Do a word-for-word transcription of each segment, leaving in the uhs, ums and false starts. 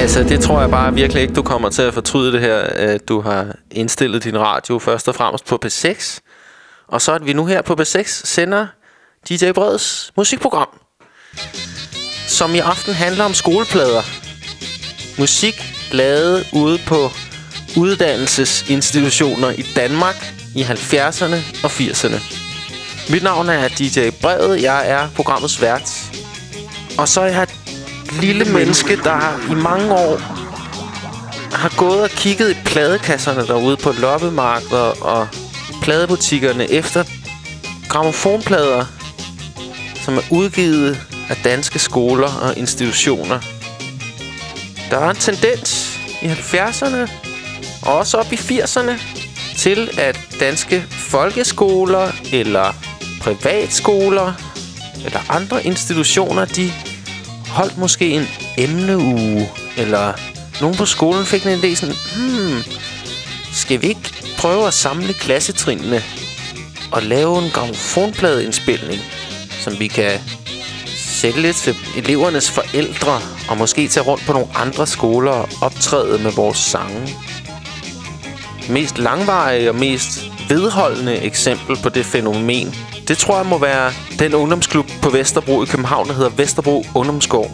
Altså, det tror jeg bare virkelig ikke, du kommer til at fortryde det her, at du har indstillet din radio først og fremmest på P seks. Og så at vi nu her på P seks sender D J Breds musikprogram, som i aften handler om skoleplader. Musik lavet ude på uddannelsesinstitutioner i Danmark i halvfjerdserne og firserne. Mit navn er D J Bred, jeg er programmets vært. Og så er jeg et lille menneske, der i mange år har gået og kigget i pladekasserne derude på loppemarkeder og pladebutikkerne efter grammofonplader, som er udgivet af danske skoler og institutioner. Der var en tendens i halvfjerdserne og også op i firserne til, at danske folkeskoler eller privatskoler eller andre institutioner, de holdt måske en emneuge, eller nogen på skolen fik en idé sådan, hmm, skal vi ikke prøve at samle klassetrinene og lave en grammofonpladeindspilning, som vi kan sælge til elevernes forældre, og måske tage rundt på nogle andre skoler og optræde med vores sange. Det mest langvarige og mest vedholdende eksempel på det fænomen, det tror jeg må være den ungdomsklub på Vesterbro i København, der hedder Vesterbro Ungdomsgård.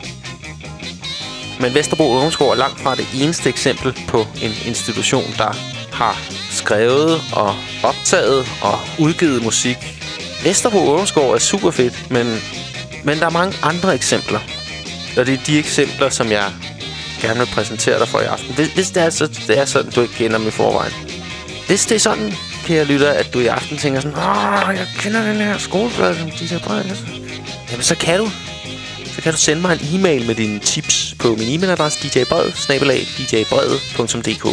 Men Vesterbro Ungdomsgård er langt fra det eneste eksempel på en institution, der har skrevet og optaget og udgivet musik. Vesterbro Ungdomsgård er super fedt, men, men der er mange andre eksempler. Og det er de eksempler, som jeg gerne vil præsentere dig for i aften. Hvis, hvis det, er så, det er sådan, du ikke kender dem i forvejen. Hvis det er sådan, kære lytter, at du i aften tænker sådan, åh, jeg kender den her skoleplade, som de der Bred. Jamen, så kan du. Så kan du sende mig en e-mail med dine tips på min e-mailadresse d j bred snabel-a d j bred punktum d k.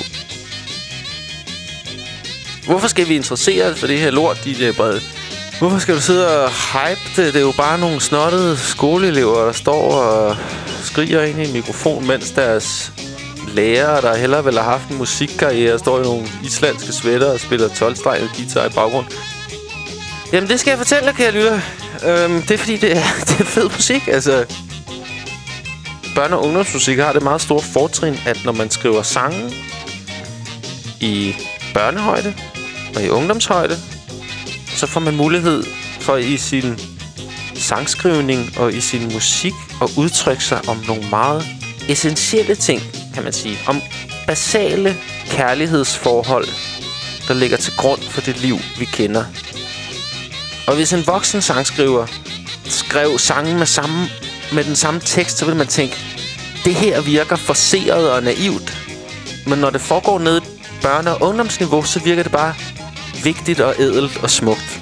Hvorfor skal vi interessere os for det her lort, D J Bred? Hvorfor skal du sidde og hype det? Det er jo bare nogle snottede skoleelever, der står og skriger ind i en mikrofon, mens deres lærere, der hellere ville have haft en musikkarriere, står i nogle islandske sweater og spiller tolv-streget guitar i baggrund. Jamen, det skal jeg fortælle dig, kære lytter. Øhm, det er fordi, det er, det er fed musik. Altså, børne- og ungdomsmusik har det meget store fortrin, at når man skriver sange i børnehøjde og i ungdomshøjde, så får man mulighed for i sin sangskrivning og i sin musik at udtrykke sig om nogle meget essentielle ting, kan man sige. Om basale kærlighedsforhold, der ligger til grund for det liv, vi kender. Og hvis en voksen sangskriver skrev sange med, samme, med den samme tekst, så vil man tænke, det her virker forceret og naivt. Men når det foregår nede i børne- og ungdomsniveau, så virker det bare vigtigt og ædelt og smukt.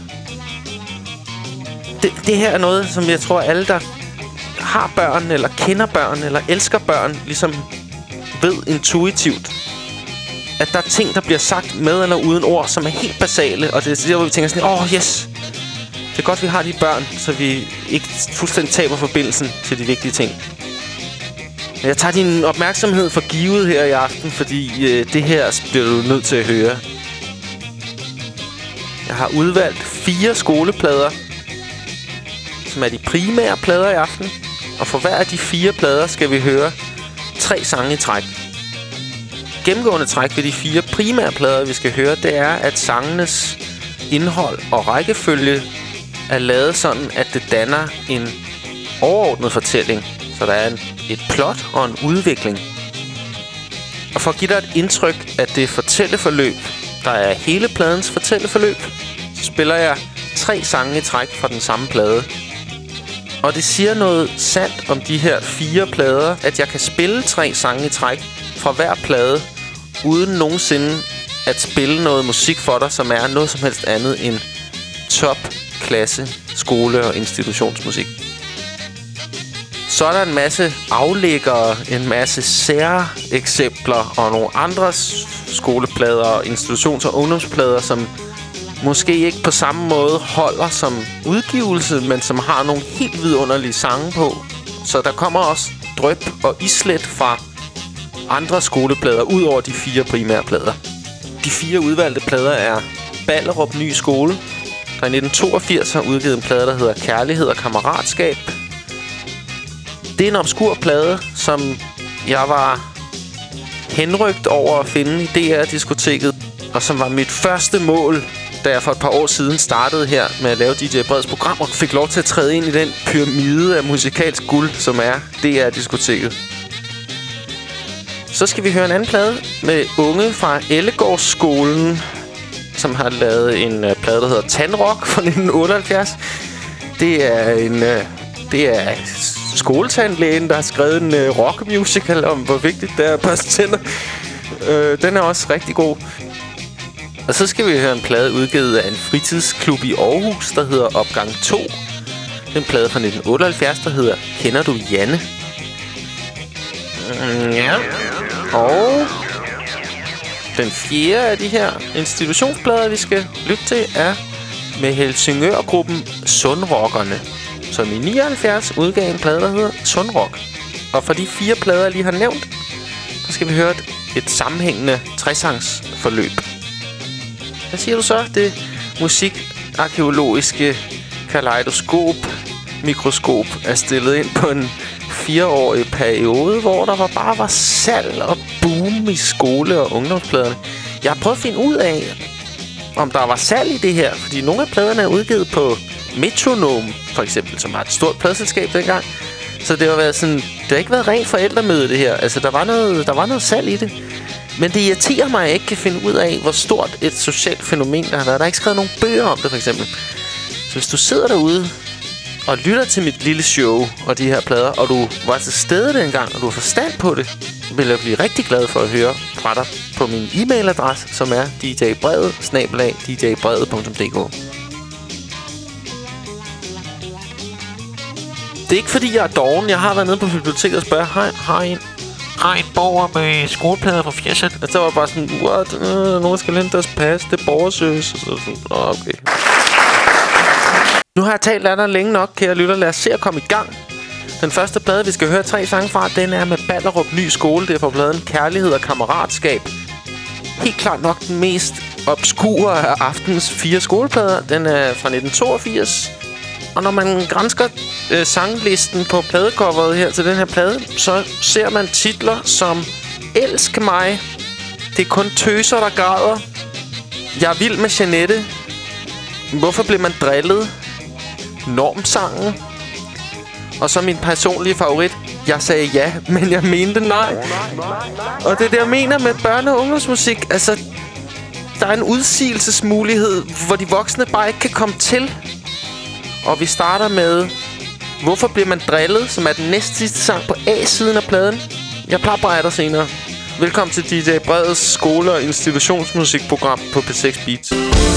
Det, det her er noget, som jeg tror, alle, der har børn, eller kender børn, eller elsker børn, ligesom ved intuitivt, at der er ting, der bliver sagt med eller uden ord, som er helt basale. Og det er der, hvor vi tænker sådan, åh, oh, yes, det er godt, vi har de børn, så vi ikke fuldstændig taber forbindelsen til de vigtige ting. Jeg tager din opmærksomhed for givet her i aften, fordi øh, det her bliver du nødt til at høre. Jeg har udvalgt fire skoleplader, som er de primære plader i aften. Og for hver af de fire plader skal vi høre tre sange i træk. Gennemgående træk ved de fire primære plader, vi skal høre, det er, at sangenes indhold og rækkefølge er lavet sådan, at det danner en overordnet fortælling. Så der er en, et plot og en udvikling. Og for at give dig et indtryk af det fortælleforløb, der er hele pladens fortælleforløb, så spiller jeg tre sange i træk fra den samme plade. Og det siger noget sandt om de her fire plader, at jeg kan spille tre sange i træk fra hver plade, uden nogensinde at spille noget musik for dig, som er noget som helst andet end topklasse skole- og institutionsmusik. Så er der en masse aflæggere, en masse særeksempler og nogle andre skoleplader, institutions- og ungdomsplader, som måske ikke på samme måde holder som udgivelse, men som har nogle helt vidunderlige sange på. Så der kommer også dryp og islet fra andre skoleplader, ud over de fire primære plader. De fire udvalgte plader er Ballerup Ny Skole, der i nitten toogfirs har udgivet en plade, der hedder Kærlighed og Kammeratskab. Det er en obskur plade, som jeg var henrygt over at finde i D R-diskoteket, og som var mit første mål, da jeg for et par år siden startede her med at lave D J Breds program, og fik lov til at træde ind i den pyramide af musikalsk guld, som er D R-diskoteket. Så skal vi høre en anden plade med unge fra Ellegårdsskolen, som har lavet en uh, plade, der hedder Tandrock fra nitten otteoghalvfjerds. Det er en... Uh, det er skoletandlægen, der har skrevet en uh, rockmusical om, hvor vigtigt det er at børste tænder. Uh, den er også rigtig god. Og så skal vi høre en plade udgivet af en fritidsklub i Aarhus, der hedder Opgang to. En plade fra nitten otteoghalvfjerds, der hedder Kender du Janne? Mm, ja. Og den fjerde af de her institutionsplader, vi skal lytte til, er med Helsingør-gruppen Sundrockerne, som i nioghalvfjerds udgav en plade, der hedder Sundrock. Og for de fire plader, jeg lige har nævnt, så skal vi høre et, et sammenhængende tresangsforløb. Hvad siger du så? Det musikarkeologiske kaleidoskop, mikroskop, er stillet ind på en fireårig periode, hvor der var bare var salg og boom i skole- og ungdomspladerne. Jeg har prøvet at finde ud af, om der var salg i det her, fordi nogle af pladerne er udgivet på Metronome, for eksempel, som var et stort pladselskab dengang. Så det har været sådan, det har ikke været rent forældremøde, det her. Altså, der var noget, der var noget salg i det. Men det irriterer mig, at jeg ikke kan finde ud af, hvor stort et socialt fænomen der har været. Der er ikke skrevet nogen bøger om det, for eksempel. Så hvis du sidder derude og lytter til mit lille show og de her plader, og du var til stede dengang, og du har forstand på det, vil jeg blive rigtig glad for at høre fra dig på min e-mailadresse, som er d j brevet snabel-a d j brevet punktum d k. Det er ikke fordi, jeg er doven. Jeg har været nede på biblioteket og spørger, hej, har I en, har I en borger med skoleplader fra fjerdset? Og så var bare sådan, what? Øh, nogen skal hente deres pas, det er borgerservice. Og så sådan, okay. Nu har jeg talt af dig længe nok, kære lytter. Lad os se at komme i gang. Den første plade, vi skal høre tre sange fra, den er med Ballerup Ny Skole. Det er fra pladen Kærlighed og Kammeratskab. Helt klart nok den mest obskure af aftens fire skoleplader. Den er fra nitten toogfirs. Og når man gransker øh, sanglisten på pladecoveret her til den her plade, så ser man titler som Elsk mig, Det er kun tøser, der græder, Jeg er vild med Jeanette, Hvorfor blev man drillet, Normsangen, og så min personlige favorit, Jeg sagde ja, men jeg mente nej. Og det er det, jeg mener med børne- og ungdomsmusik. Altså, der er en udsigelsesmulighed, hvor de voksne bare ikke kan komme til. Og vi starter med Hvorfor bliver man drillet, som er den næste sidste sang på A-siden af pladen. Jeg plejer bare dig senere. Velkommen til D J Breds skole- og institutionsmusikprogram på P seks Beats.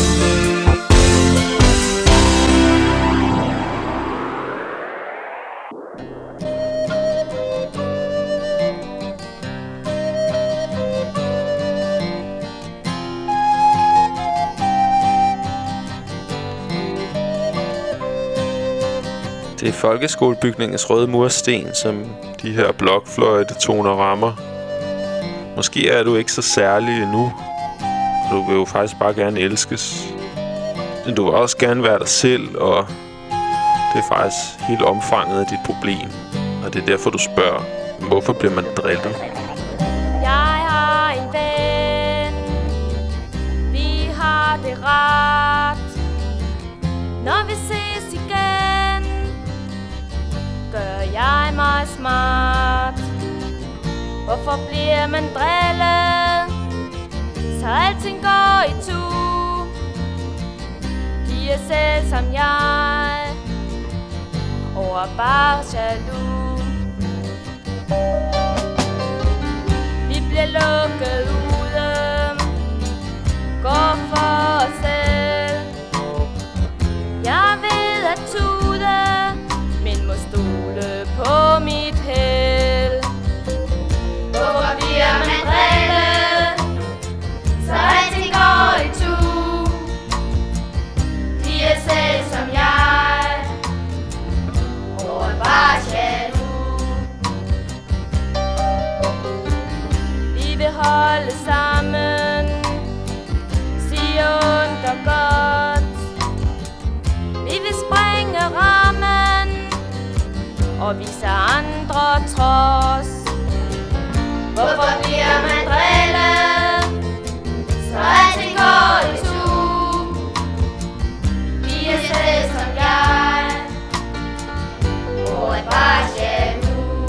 Det er folkeskolebygningens røde mursten, som de her blokfløjtetoner rammer. Måske er du ikke så særlig endnu. Du vil jo faktisk bare gerne elskes. Men du vil også gerne være dig selv, og det er faktisk helt omfanget af dit problem. Og det er derfor, du spørger, hvorfor bliver man drillet? Jeg har en ven. Vi har det ret. Når vi ses igen, gør jeg mig smart. Hvorfor bliver man drillet, så alting går i tu? De er selv som jeg, og er bare jaloux. Vi bliver lukket ude, går for os selv. Jeg ved at tude, men må stole på mit held. Hvorfor bliver man drillet, så alting går i tu? De er selv som jeg, og er bare jaloux. Vi vil holde sammen, sige ondt og godt. Vi vil sprænge rammen og vise andre trods. Hvorfor bliver man drillet, så alting går i tur? Vi er slet som jeg, og er bare jaloux.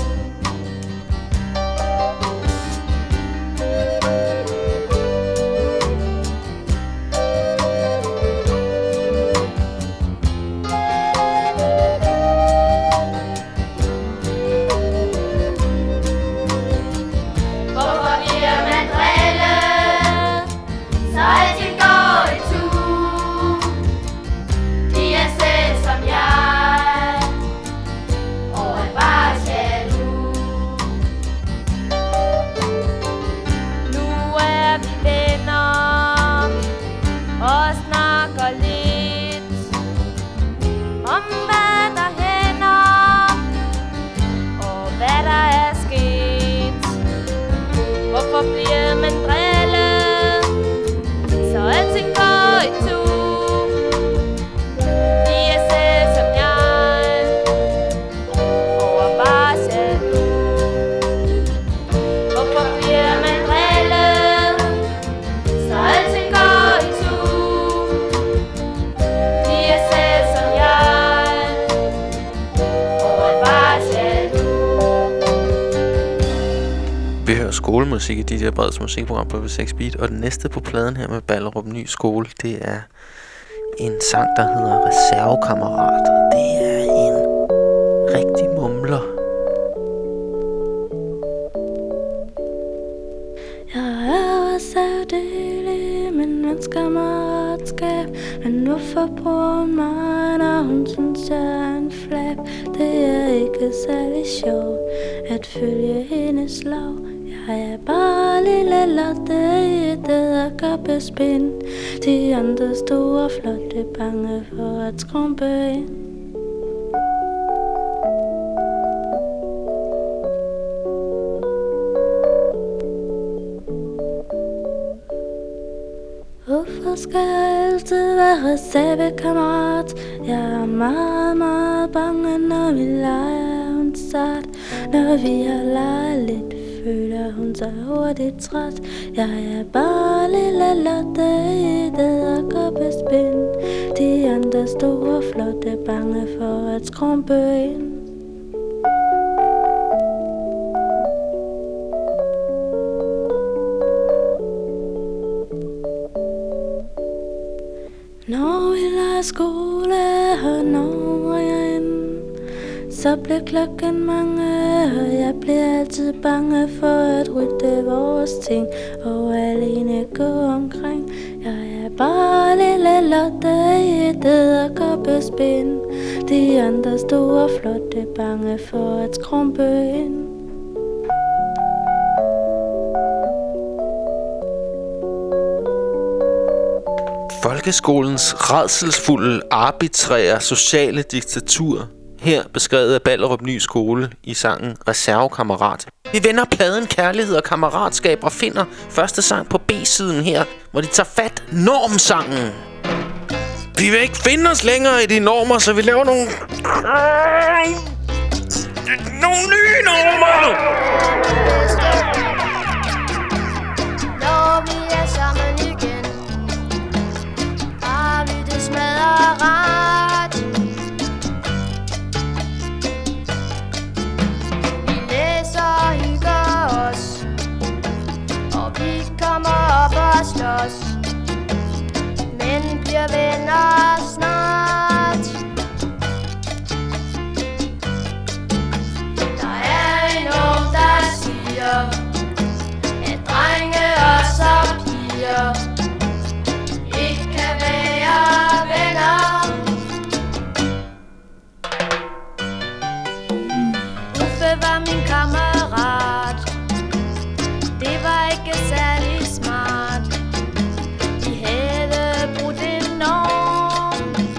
Skolemusik i D J Breds musikprogram på P seks Beat. Og den næste på pladen her med Ballerup Ny Skole, det er en sang, der hedder Reservekammerat. Det er en rigtig mumler. Jeg er reservedel i min vens kammeratskab, men hvorfor bruger hun mig, når hun synes jeg er en flab? Det er ikke særlig sjovt at følge hendes lov. Jeg er bare lille Lotte i et edderkoppespind. De andre store flotte bange for at skrumpe ind. Hvorfor skal jeg altid være reservekammerat? Jeg er meget, meget bange, når vi leger hun sat. Når vi har leget lidt, føler hun sig hurtigt træt. Jeg er bare lille Lotte i et edderkoppespind. De andre store flotte bange for at skrumpe ind. Når vi leger skole, og når jeg ind, så bliver klokken mange, og jeg bliver altid bange for at rydde vores ting og alene gå omkring. Jeg er bare lille Lotte i et edderkoppespind. De andre store flotte bange for at skrumpe ind. Folkeskolens rædselsfulde, arbitrære sociale diktatur. Her beskrevet af Ballerup Ny Skole i sangen Reservekammerat. Vi vender pladen Kærlighed og Kammeratskab og finder første sang på B-siden her, hvor de tager fat normsangen. Vi vil ikke finde os længere i de normer, så vi laver nogle... nogle nye normer! Når vi er sammen igen, har vi det smadret. Vi læser og hygger os, og vi kommer op og slås, men bliver venner snart. Der er en ung, der siger, at drenge og så piger ikke kan være venner. Uffe var min kammerat, det var ikke særlig smart. Vi havde brudt en norm.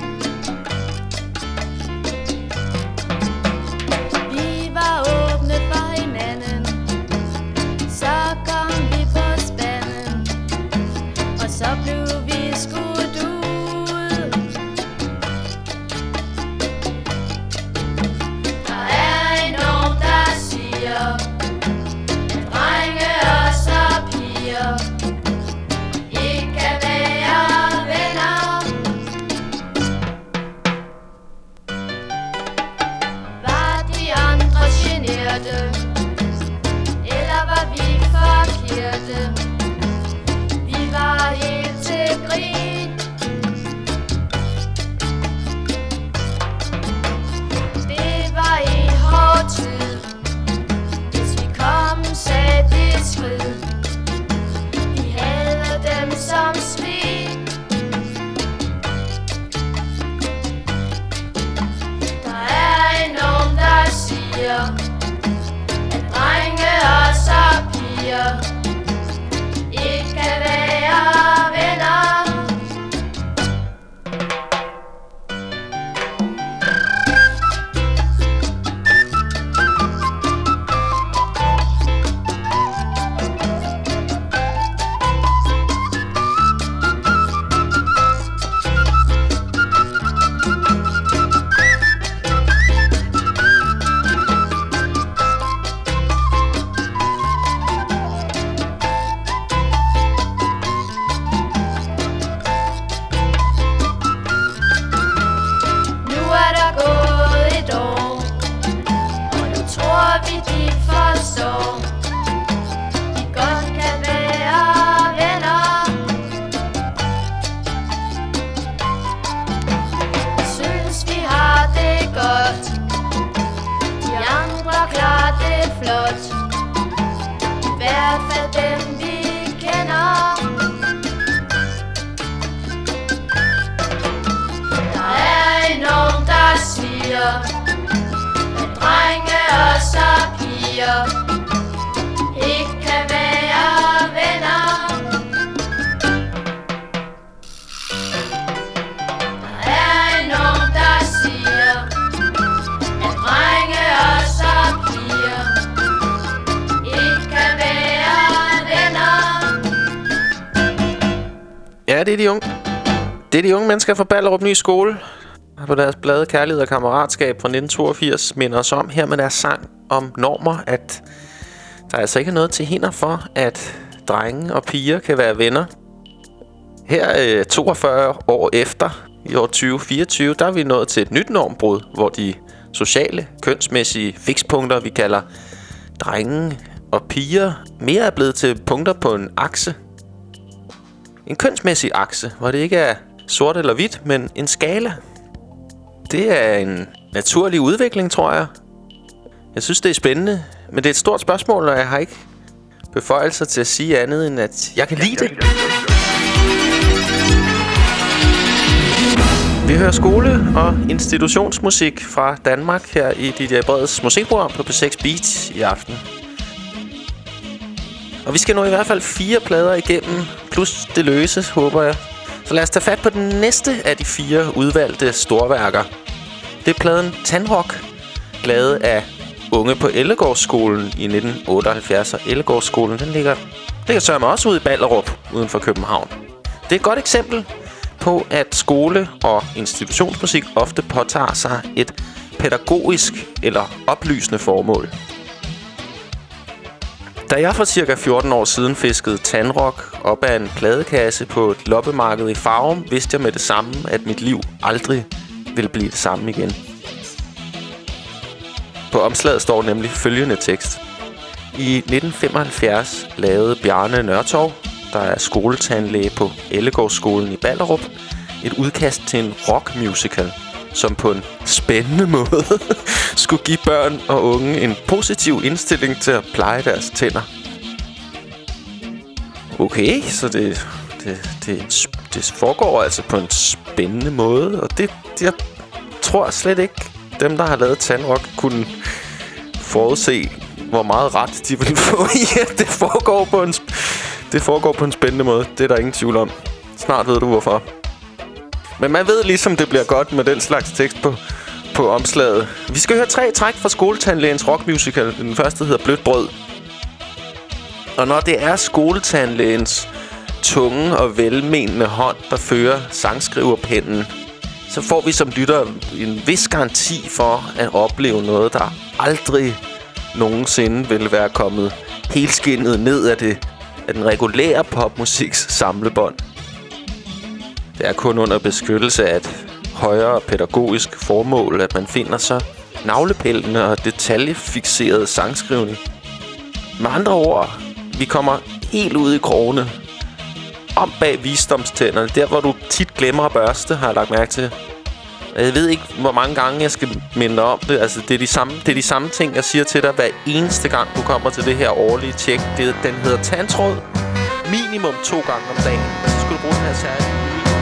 hørte? Eller var vi forkerte? Vi var helt til grin. Det var en hård tid, hvis vi kom sat i skrid. Vi havde dem som svin. Der er en nogen, der siger, at drenge og så piger ikke kan være venner. Ja, det er de unge. Det er de unge mennesker fra Ballerup Ny Skole, på deres blade Kærlighed og Kammeratskab fra nitten toogfirs minder os om her med deres sang om normer, at der altså ikke er noget til hinder for, at drenge og piger kan være venner. Her øh, toogfyrre år efter, i år tyve fireogtyve, der er vi nået til et nyt normbrud, hvor de sociale, kønsmæssige fikspunkter, vi kalder drenge og piger, mere er blevet til punkter på en akse. En kønsmæssig akse, hvor det ikke er sort eller hvidt, men en skala. Det er en naturlig udvikling, tror jeg. Jeg synes, det er spændende, men det er et stort spørgsmål, og jeg har ikke beføjelser til at sige andet, end at jeg kan lide det. Vi hører skole- og institutionsmusik fra Danmark her i D J Breds musikprogram på P seks Beat i aften. Og vi skal nå i hvert fald fire plader igennem, plus det løse, håber jeg. Så lad os tage fat på den næste af de fire udvalgte storværker. Det er pladen Tandrock, lavet af unge på Ellegårdsskolen i nitten otteoghalvfjerds. Og Ellegårdsskolen, den ligger, ligger sørme også ude i Ballerup, uden for København. Det er et godt eksempel på, at skole- og institutionsmusik ofte påtager sig et pædagogisk eller oplysende formål. Da jeg for cirka fjorten år siden fiskede Tandrock op af en pladekasse på et loppemarked i Farum, vidste jeg med det samme, at mit liv aldrig ville blive det samme igen. På omslaget står nemlig følgende tekst. I nitten femoghalvfjerds lavede Bjarne Nørtorv, der er skoletandlæge på Ellegårdsskolen i Ballerup, et udkast til en rockmusical, som på en spændende måde skulle give børn og unge en positiv indstilling til at pleje deres tænder. Okay, så det, det, det, det foregår altså på en spændende måde, og det, jeg tror slet ikke, dem der har lavet Tandrock kunne forudse, hvor meget ret de vil få i, at det foregår på en, det foregår på en spændende måde. Det er der ingen tvivl om. Snart ved du hvorfor. Men man ved ligesom, det bliver godt med den slags tekst på, på omslaget. Vi skal høre tre træk fra skoletandlægens rockmusical. Den første hedder Blødt Brød. Og når det er skoletandlægens tunge og velmenende hånd, der fører sangskriverpennen, så får vi som lytter en vis garanti for at opleve noget, der aldrig nogensinde vil være kommet helskindet ned af, det, af den regulære popmusiks samlebånd. Det er kun under beskyttelse af et højere pædagogisk formål, at man finder så navlepillende og detaljefixeret sangskrivning. Med andre ord, vi kommer helt ud i krogene. Om bag visdomstænderne. Der, hvor du tit glemmer at børste, har jeg lagt mærke til. Jeg ved ikke, hvor mange gange jeg skal minde om det. Altså, det er de samme, det er de samme ting, jeg siger til dig hver eneste gang, du kommer til det her årlige tjek. Det, den hedder tandtråd. Minimum to gange om dagen. Og så skal du bruge den her særlige.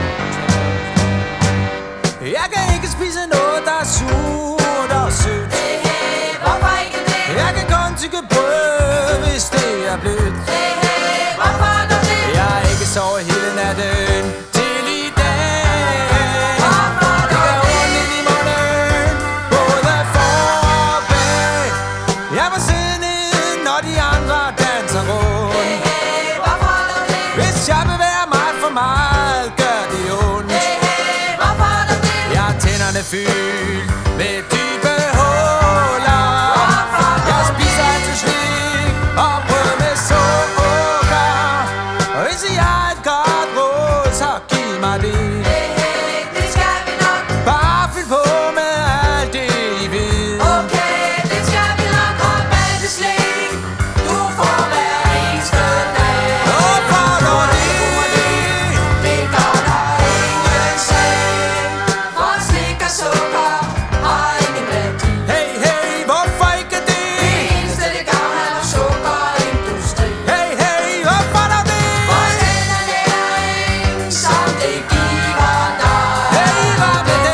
Jeg kan ikke spise noget, der er surt og sødt. Hey, hey, hvorfor ikke det? Jeg kan kun tygge brød, hvis det er blødt. Hey, hey, hvorfor er der det? Jeg har ikke sovet hele natten til i dag. Hvorfor er Det der gør ondt ind i munden, både for og bag. Jeg må sidde nede, når de andre danser rundt. Hey, hey, hvorfor er der det? Hvis jeg bevæger mig for meget, gør det ondt. Hey, hey, hvorfor er der det? Jeg har tænderne fyldt med dybe huller. Jeg spiser altid slik og brød med sukker. Og hvis I har et godt råd, så giv mig det. Hey, hey, det skal vi nok. Bare fyld på med alt det I ved. Okay, det skal vi nok. Og med det slik, du får hver eneste dag. Og for når det Det gør der ingen sag. For slik og sukker har ingen værdi. Hey, hey, hvorfor ikke Det det? eneste det gør er sukkerindustri. Hey, hey, hvorfor når det? For den er næring, som det giver dig. Hey, hvad med det?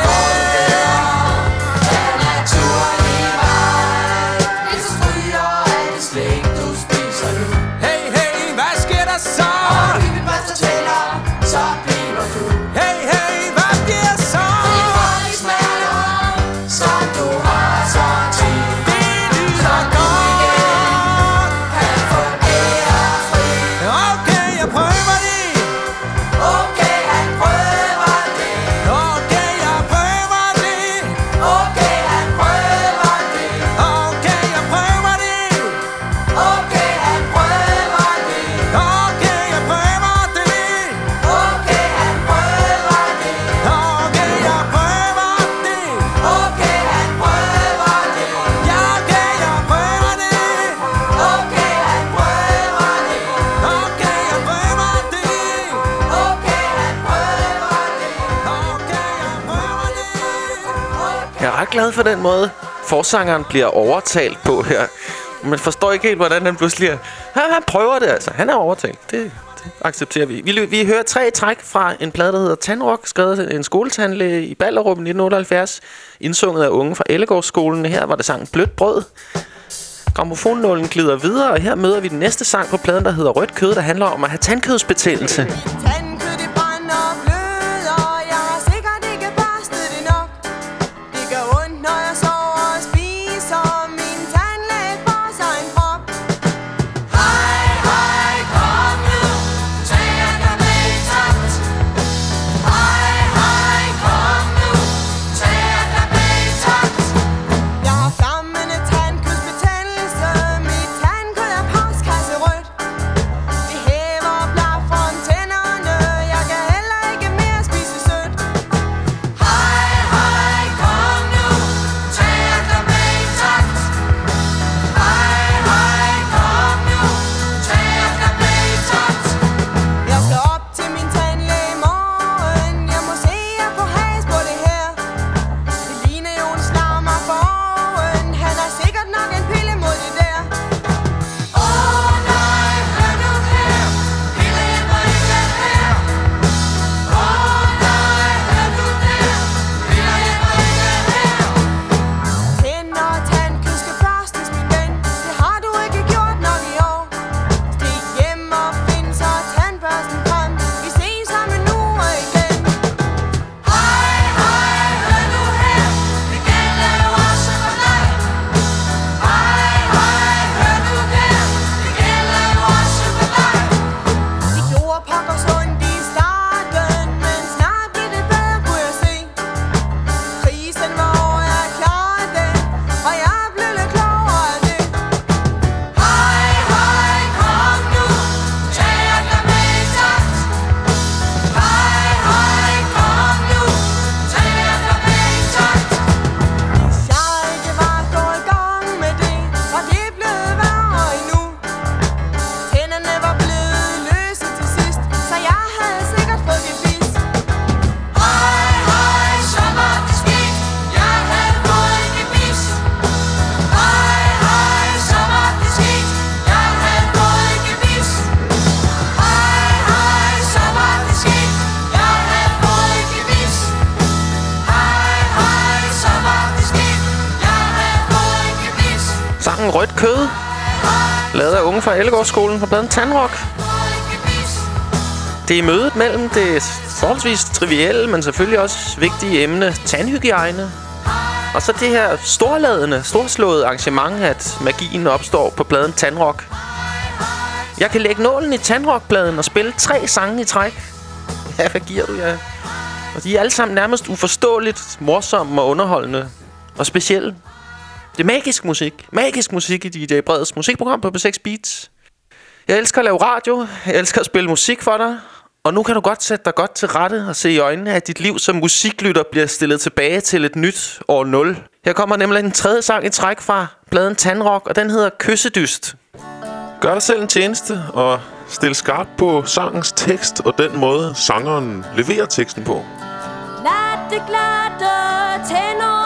Den naturlige vej. Hvis du stryger alt det slik, du spiser nu. Hey, hey, hvad sker der så? Og hyppigt børster tænder, så bliver du. Hey, hey, hvad bliver så? Fri for de smerter, som du har så tit. Det lyder Som du godt. kan få ærefri. Okay, jeg prøver det. Okay, han prøver det. Okay, jeg prøver det. Okay, han prøver det. Okay, jeg prøver det. Okay, han prøver det. Okay, jeg prøver det. Okay, han prøver det. Okay, jeg prøver det. Okay, han prøver det. Ja, okay, jeg prøver det. Okay, han prøver det. Okay, jeg prøver det. Okay, han prøver det. Okay, jeg prøver det. Jeg er ret glad for den måde, forsangeren bliver overtalt på her. Man forstår ikke helt, hvordan han pludselig er. Han, han prøver det altså. Han er overtalt. Det, det accepterer vi. Vi, vi hører tre træk fra en plade, der hedder Tandrock, skrevet af en skoletandlæge i Ballerup i nitten otteoghalvfjerds. Indsunget af unge fra Ellegårdsskolen. Her var det sangen Blødt Brød. Grammofonnålen glider videre, og her møder vi den næste sang på pladen, der hedder Rødt Kød, der handler om at have tandkødsbetændelse. Tandkød, det brænder og bløder. Jeg har sikkert ikke børstet det nok. Det gør ondt, når jeg sover og spiser. Min tandlæge får sig en prop. Hej, hej, kom nu. Tag dig med i takt. Hej, hej, kom nu. Tag dig med i takt. Jeg har flammende tandkødsbetændelse. Mit tandkød er postkasserødt. Det hæver blaffer om tænderne. sangen Rødt Kød, lavet af unge fra Ellegårdsskolen fra pladen Tandrock. Det er mødet mellem det forholdsvis trivielle, men selvfølgelig også vigtige emne tandhygiejne, og så det her storladende, storslåede arrangement, at magien opstår på pladen Tandrock. Jeg kan lægge nålen i Tandrock-pladen og spille tre sange i træk. Ja, hvad giver du, ja? Og de er alle sammen nærmest uforståeligt morsomme og underholdende og specielle. Det er magisk musik. Magisk musik i D J Breds musikprogram på B seks Beats. Jeg elsker at lave radio. Jeg elsker at spille musik for dig. Og nu kan du godt sætte dig godt til rette og se i øjnene, at dit liv som musiklytter bliver stillet tilbage til et nyt år nul. Her kommer nemlig en tredje sang i træk fra pladen Tandrock, og den hedder Kyssedyst. Gør dig selv en tjeneste og stil skarpt på sangens tekst og den måde, sangeren leverer teksten på. Glatte, glatte tænder,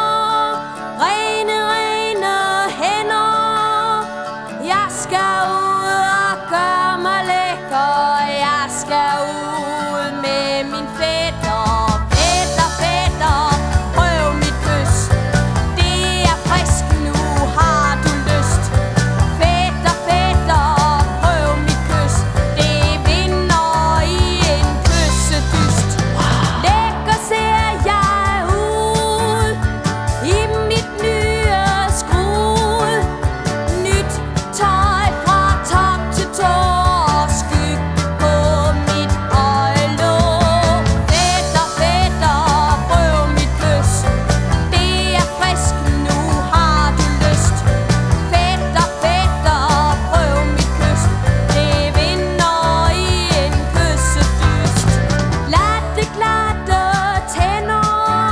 rene, rene hænder. Jeg skal ud og gøre mig lækker. Jeg skal ud med min fætter. Fætter, fætter, prøv mit kys. Det er frisk, nu har du lyst. Fætter, fætter, prøv mit kys. Det vinder i en kyssedyst. Lækker ser jeg ud i mit nye skrud. Nyt tøj fra top til tå, skyg på mit øjelåg. Fætter, fætter, prøv mit kys. Det er frisk, nu har du lyst. Fætter, fætter, prøv mit kys. Det vinder i en kyssedyst. Glatte, glatte tænder,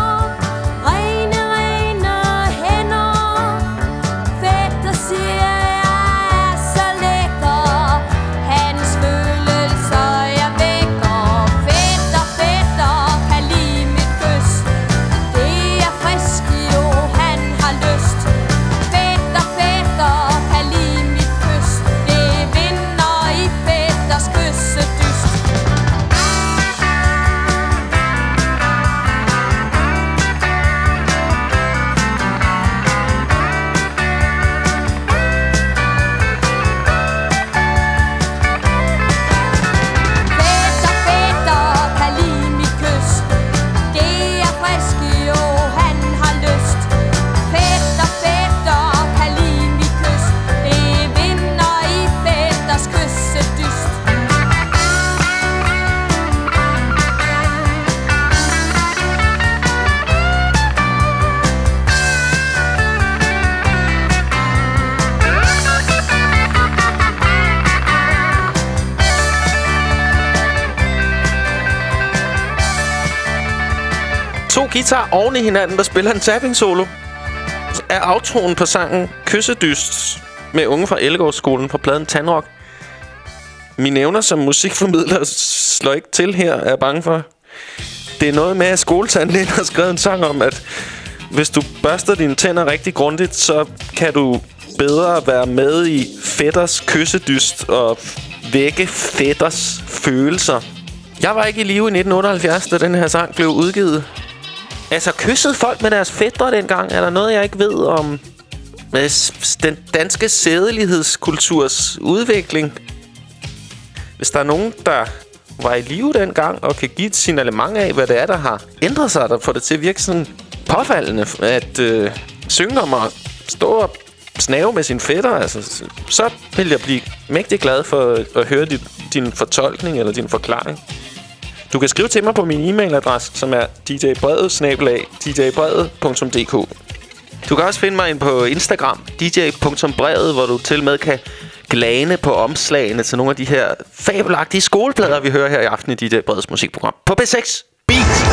rene, rene hænder. Fætter siger, jeg er så lækker. Hans følelser jeg vækker. Fætter, fætter, kan lide mit kys. Det er frisk, jo han har lyst. Fætter, fætter, kan lide mit kys. Det vinder i fætters kyssedyst. Fætter, fætter, kan lide mit kys. Det er frisk, jo han har lyst. Fætter, fætter, kan lide mit kys. Det vinder i fætters kyssedyst. To guitar oven i hinanden, der spiller en tapping solo, er outroen på sangen Kyssedyst med unge fra Ellegårdsskolen fra pladen Tandrock. Mine evner som musikformidler slår ikke til her, er jeg bange for. Det er noget med, at skoletandlægen har skrevet en sang om, at hvis du børster dine tænder rigtig grundigt, så kan du bedre være med i fætters kyssedyst og vække fætters følelser. Jeg var ikke i live i nitten otteoghalvfjerds, da den her sang blev udgivet. Altså, kyssede folk med deres fætre dengang? Er der noget, jeg ikke ved om øh, s- den danske sædelighedskulturs udvikling? Hvis der er nogen, der var i live dengang og kan give et signalement af, hvad det er, der har ændret sig, der får det til at virke sådan påfaldende, at øh, synge om at stå og snave med sin fætter, altså, så vil jeg blive mægtig glad for at høre dit, din fortolkning eller din forklaring. Du kan skrive til mig på min e-mailadresse, som er d j brevet snabel-a d j brevet punktum d k. Du kan også finde mig ind på Instagram, d j punktum brevet, hvor du til med kan glane på omslagene til nogle af de her fabelagtige skoleplader, vi hører her i aften i D J Breds musikprogram på B seks Beats.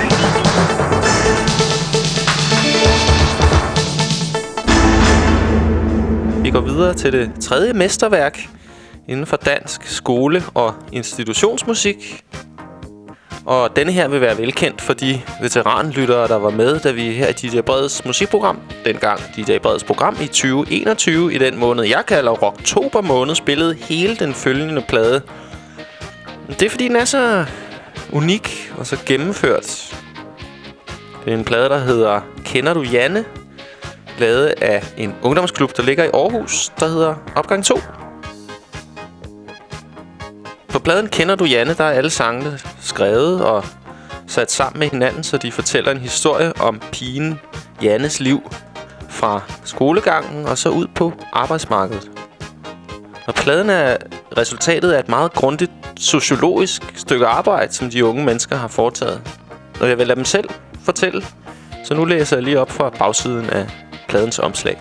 Vi går videre til det tredje mesterværk inden for dansk skole- og institutionsmusik. Og denne her vil være velkendt for de veteranlyttere, der var med, da vi her i D J Breds musikprogram, dengang D J Breds program i tyve enogtyve, i den måned, jeg kalder Rocktober måned, spillede hele den følgende plade. Det er fordi, den er så unik og så gennemført. Det er en plade, der hedder Kender du Janne? lavet af en ungdomsklub, der ligger i Aarhus, der hedder Opgang to. På pladen Kender du Janne, der er alle sangene skrevet og sat sammen med hinanden, så de fortæller en historie om pigen Jannes liv fra skolegangen og så ud på arbejdsmarkedet. Og pladen er resultatet af et meget grundigt sociologisk stykke arbejde, som de unge mennesker har foretaget. Og jeg vil lade dem selv fortælle, så nu læser jeg lige op fra bagsiden af pladens omslag.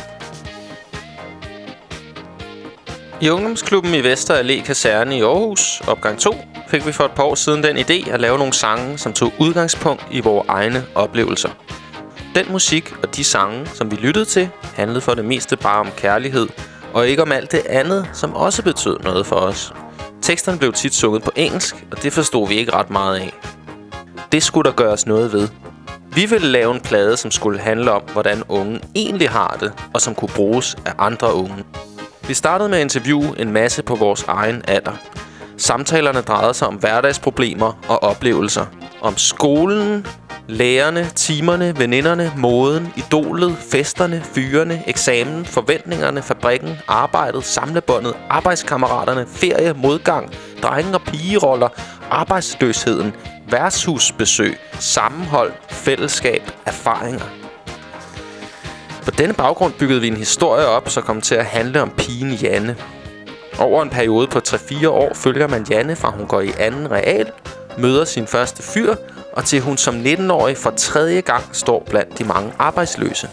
I ungdomsklubben i Vester Allé Kaserne i Aarhus, Opgang to, fik vi for et par år siden den idé at lave nogle sange, som tog udgangspunkt i vores egne oplevelser. Den musik og de sange, som vi lyttede til, handlede for det meste bare om kærlighed, og ikke om alt det andet, som også betød noget for os. Teksterne blev tit sunget på engelsk, og det forstod vi ikke ret meget af. Det skulle der gøres noget ved. Vi ville lave en plade, som skulle handle om, hvordan unge egentlig har det, og som kunne bruges af andre unge. Vi startede med at interviewe en masse på vores egen alder. Samtalerne drejede sig om hverdagsproblemer og oplevelser. Om skolen, lærerne, timerne, veninderne, moden, idolet, festerne, fyrene, eksamen, forventningerne, fabrikken, arbejdet, samlebåndet, arbejdskammeraterne, ferie, modgang, drenge- og pigeroller, arbejdsløsheden, værtshusbesøg, sammenhold, fællesskab, erfaringer. På denne baggrund byggede vi en historie op, så kom til at handle om pigen Janne. Over en periode på tre fire år følger man Janne, fra hun går i anden real, møder sin første fyr, og til hun som nitten-årig for tredje gang står blandt de mange arbejdsløse.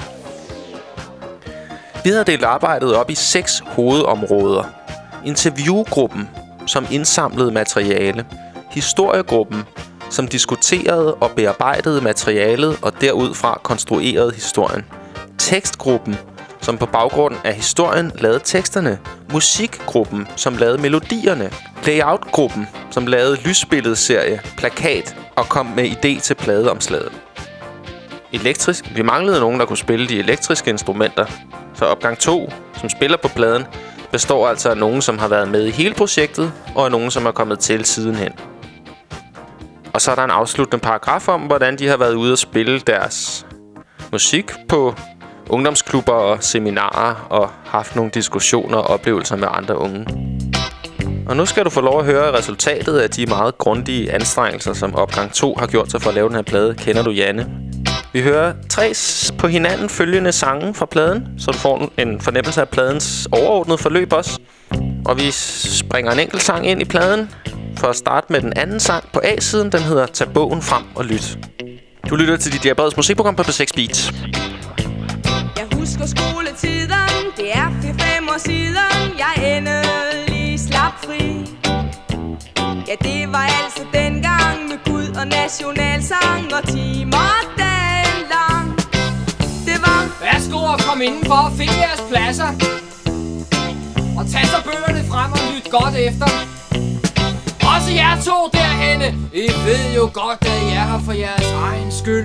Vi havde delt arbejdet op i seks hovedområder. Interviewgruppen, som indsamlede materiale. Historiegruppen, som diskuterede og bearbejdede materialet og derudfra konstruerede historien. Tekstgruppen, som på baggrund af historien lavede teksterne. Musikgruppen, som lavede melodierne. Layoutgruppen, som lavede lysbilledserie, plakat og kom med idé til pladeomslaget. Elektrisk. Vi manglede nogen, der kunne spille de elektriske instrumenter. Så Opgang to, som spiller på pladen, består altså af nogen, som har været med i hele projektet, og af nogen, som er kommet til sidenhen. Og så er der en afsluttende paragraf om, hvordan de har været ude at spille deres musik på ungdomsklubber og seminarer og haft nogle diskussioner og oplevelser med andre unge. Og nu skal du få lov at høre resultatet af de meget grundige anstrengelser, som Opgang to har gjort sig for at lave den her plade, Kender du Janne? Vi hører tre på hinanden følgende sange fra pladen, så du får en fornemmelse af pladens overordnede forløb også. Og vi springer en enkelt sang ind i pladen for at starte med den anden sang på A-siden. Den hedder Tag bogen frem og lyt. Du lytter til dit Breds musikprogram på P seks Beat. Jeg husker skoletiden, det er fire fem år siden, jeg endelig slap fri. Ja, det var altså dengang med Gud og nationalsang og timer dagen lang. Det var værsgo at komme indenfor og finde jeres pladser. Og tag så bøgerne frem og lyt godt efter. Også jer to derhenne, I ved jo godt, at I er her for jeres egen skyld.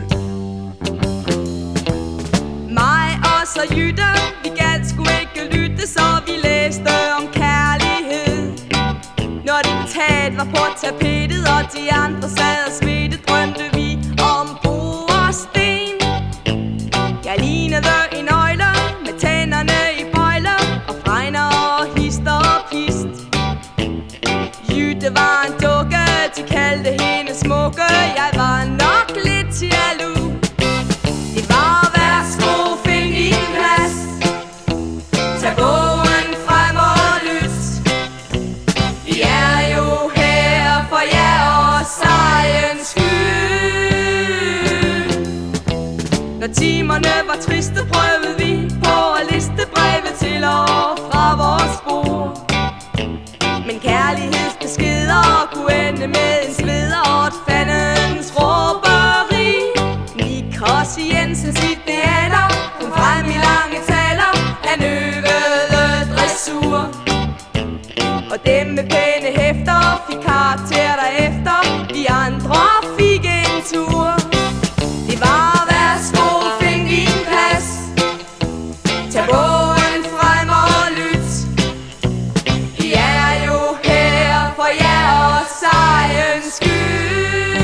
mig og så Jytte, vi gad sgu ikke lytte, så vi læste om kærlighed. Når diktat var på tapetet, og de andre sad og svedte, drømte vi om bro og sten. Jeg lignede en øjle med tænderne i bøjle og fregner og hister og pist. Jytte var en dukke, de kaldte hende smukke. Jeg var nok lidt jaloux. Det var værsgo, find din plads. Tag bogen frem og lyt. I er jo her for jer og sejens skyld. Når timerne var triste, prøvede vi på at liste breve til og fra vores bord. Men kærlighedsbeskeder kunne ende med en sveder og et fandens råberi. Nikos Jensens idealer kom frem i lange taler. Han øvede dressur, og dem med pæne hæfter fik karakter derefter. Vi andre fik en tur. Det var værsgo, find din plads. Tag bogen frem og lyt. I er jo her for jer og sejens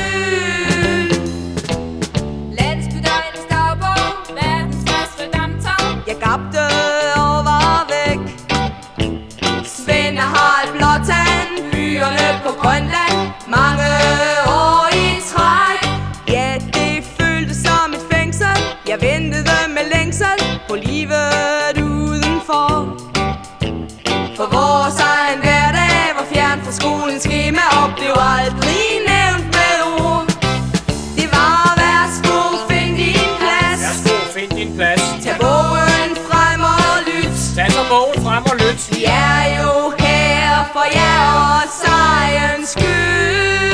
skyld. Landsbydøgnets dagbog, verdens første damptog. for jer og sejrens skyld.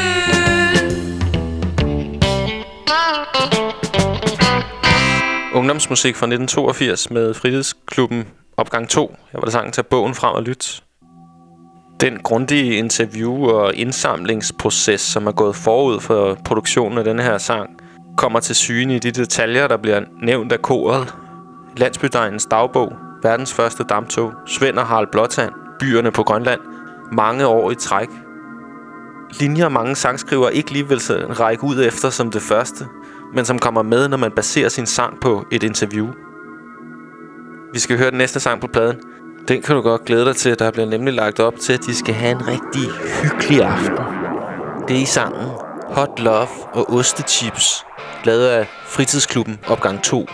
Ungdomsmusik fra nitten toogfirs med Fritidsklubben Opgang to. Her var det sangen Tag bogen frem og lyt. Den grundige interview- og indsamlingsproces, som er gået forud for produktionen af denne her sang, kommer til syne i de detaljer, der bliver nævnt af koret. Landsbydegnens dagbog, verdens første damptog, Svend og Harald Blåtand, byerne på Grønland, mange år i træk. Linjer mange sangskriver ikke lige vil række ud efter som det første, men som kommer med, når man baserer sin sang på et interview. Vi skal høre den næste sang på pladen. Den kan du godt glæde dig til. Der bliver nemlig lagt op til, at de skal have en rigtig hyggelig aften. Det er i sangen Hot Love og Ostechips, lavet af Fritidsklubben Opgang to.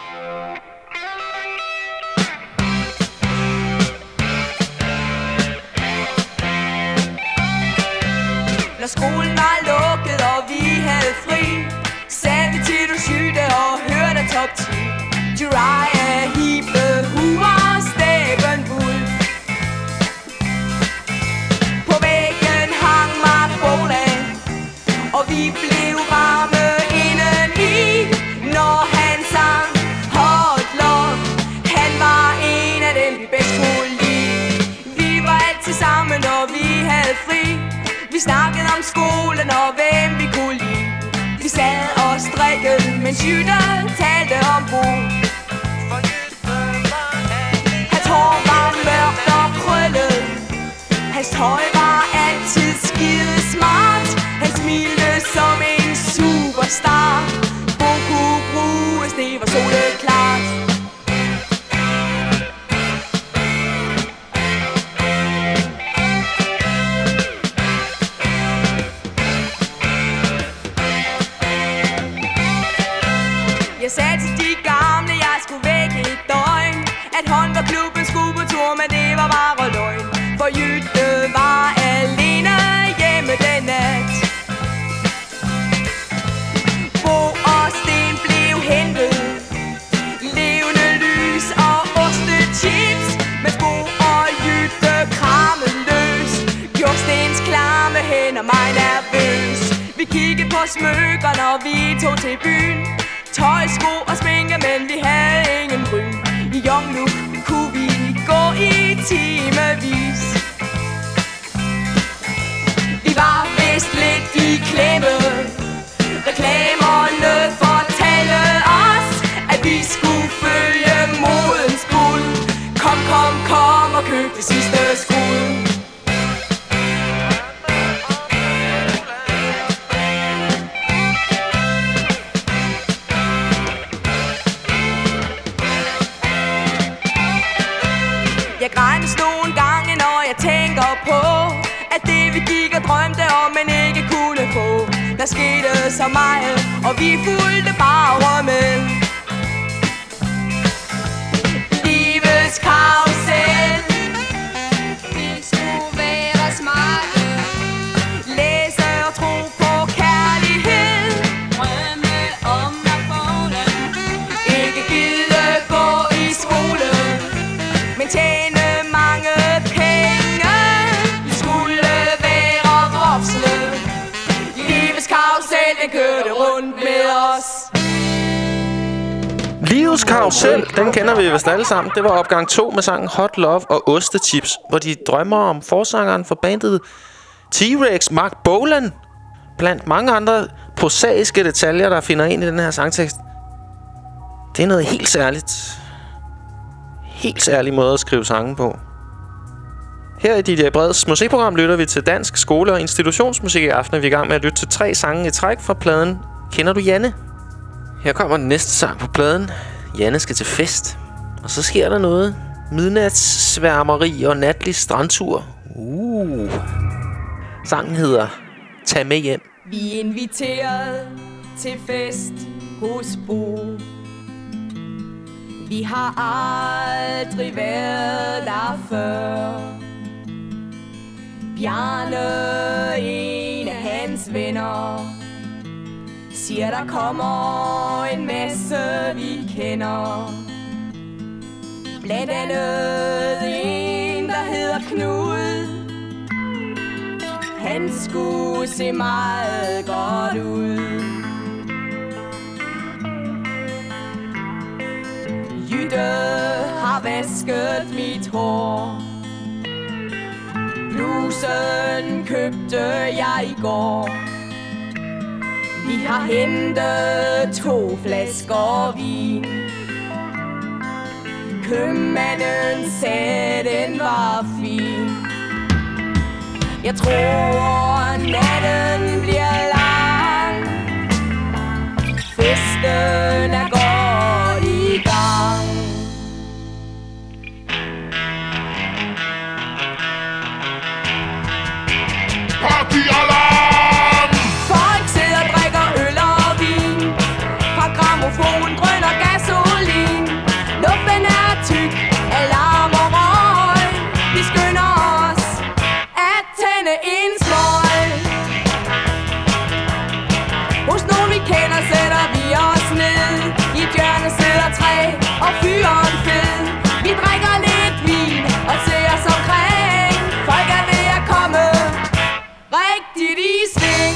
Når skolen var lukket og vi havde fri, sagde vi til du syge og hørte top ti. Jiraiya, Hibe, Hua, Steven Wolf. På væggen hang Mark Bolan, og vi blev varme indeni, når han sang Hot Love. Han var en af dem vi bedst kunne lide. Vi var altid sammen når vi havde fri. Vi snakkede om skolen og hvem vi kunne lide. Vi sad og strikkede, mens Jytte talte om bord. Hans hår var mørkt og krøllet. Hans tøj var altid skide smart. Han smilte som en superstar. Hvor kunne bruges, det var soleklart. Jeg sagde til de gamle, jeg skulle væk et døgn, at håndboldklubben skulle på tur, men det var bare løgn. For Jytte var alene hjemme den nat. Bo og Sten blev hentet, levende lys og ostechips, mens Bo og Jytte krammede løs. Gjorde Stens klamme hænder mig nervøs. Vi kiggede på smykker, når vi tog til byen. Tøj, sko og sminke, men vi havde ingen bryn. I Young Look kunne vi gå i timevis. Vi var vist lidt i klemme. Reklamerne fortalte os, at vi skulle følge modens bud. Kom, kom, kom og køb det sidste skud. Jeg grænser nogle gange, når jeg tænker på, at det vi gik og drømte om, men ikke kunne få. Der skete så meget, og vi fulgte bare med. Livets karusel. Vi skulle være smarte. Læse og tro på kærlighed. Drømme om Napoleon. Ikke gide gå i skole, men tjene mange penge. Vi skulle være voksne. Livets karusel, den kørte rundt med os. Livets karusel, den kender vi vist alle sammen. Det var opgang to med sangen Hot Love og Ostechips, hvor de drømmer om forsangeren for bandet T-Rex, Mark Bolan. Blandt mange andre prosaiske detaljer, der finder ind i den her sangtekst. Det er noget helt særligt. Helt særlig måde at skrive sange på. Her i D J Breds musikprogram lytter vi til dansk skole- og institutionsmusik i aften. Vi er i gang med at lytte til tre sange i træk fra pladen Kender du Janne? Her kommer den næste sang på pladen. Janne skal til fest. Og så sker der noget. Midnatssværmeri og natlig strandtur. Uh. Sangen hedder Tag med hjem. Vi er inviteret til fest hos Bo. Vi har aldrig været der før. Bjarne, en af hans venner, siger der kommer en masse vi kender. Blandt andet en der hedder Knud. han skulle se meget godt ud. Jytte har vasket mit hår. Blusen købte jeg i går. Vi har hentet to flasker vin. Købmanden sagde, den var fin. Jeg tror, natten bliver lang. Festen er godt i gang. Partyalarm! Folk sidder og drikker øl og vin. Fra grammofon drøner gasolin. Luften er tyk, alarm og røg. Vi skynder os at tænde en smøg. Hos nogen vi kender sætter vi os ned. I et hjørne sidder tre og fyren fed. Vi drikker lidt vin og ser os omkring. Folk er ved at komme rigtigt i sving.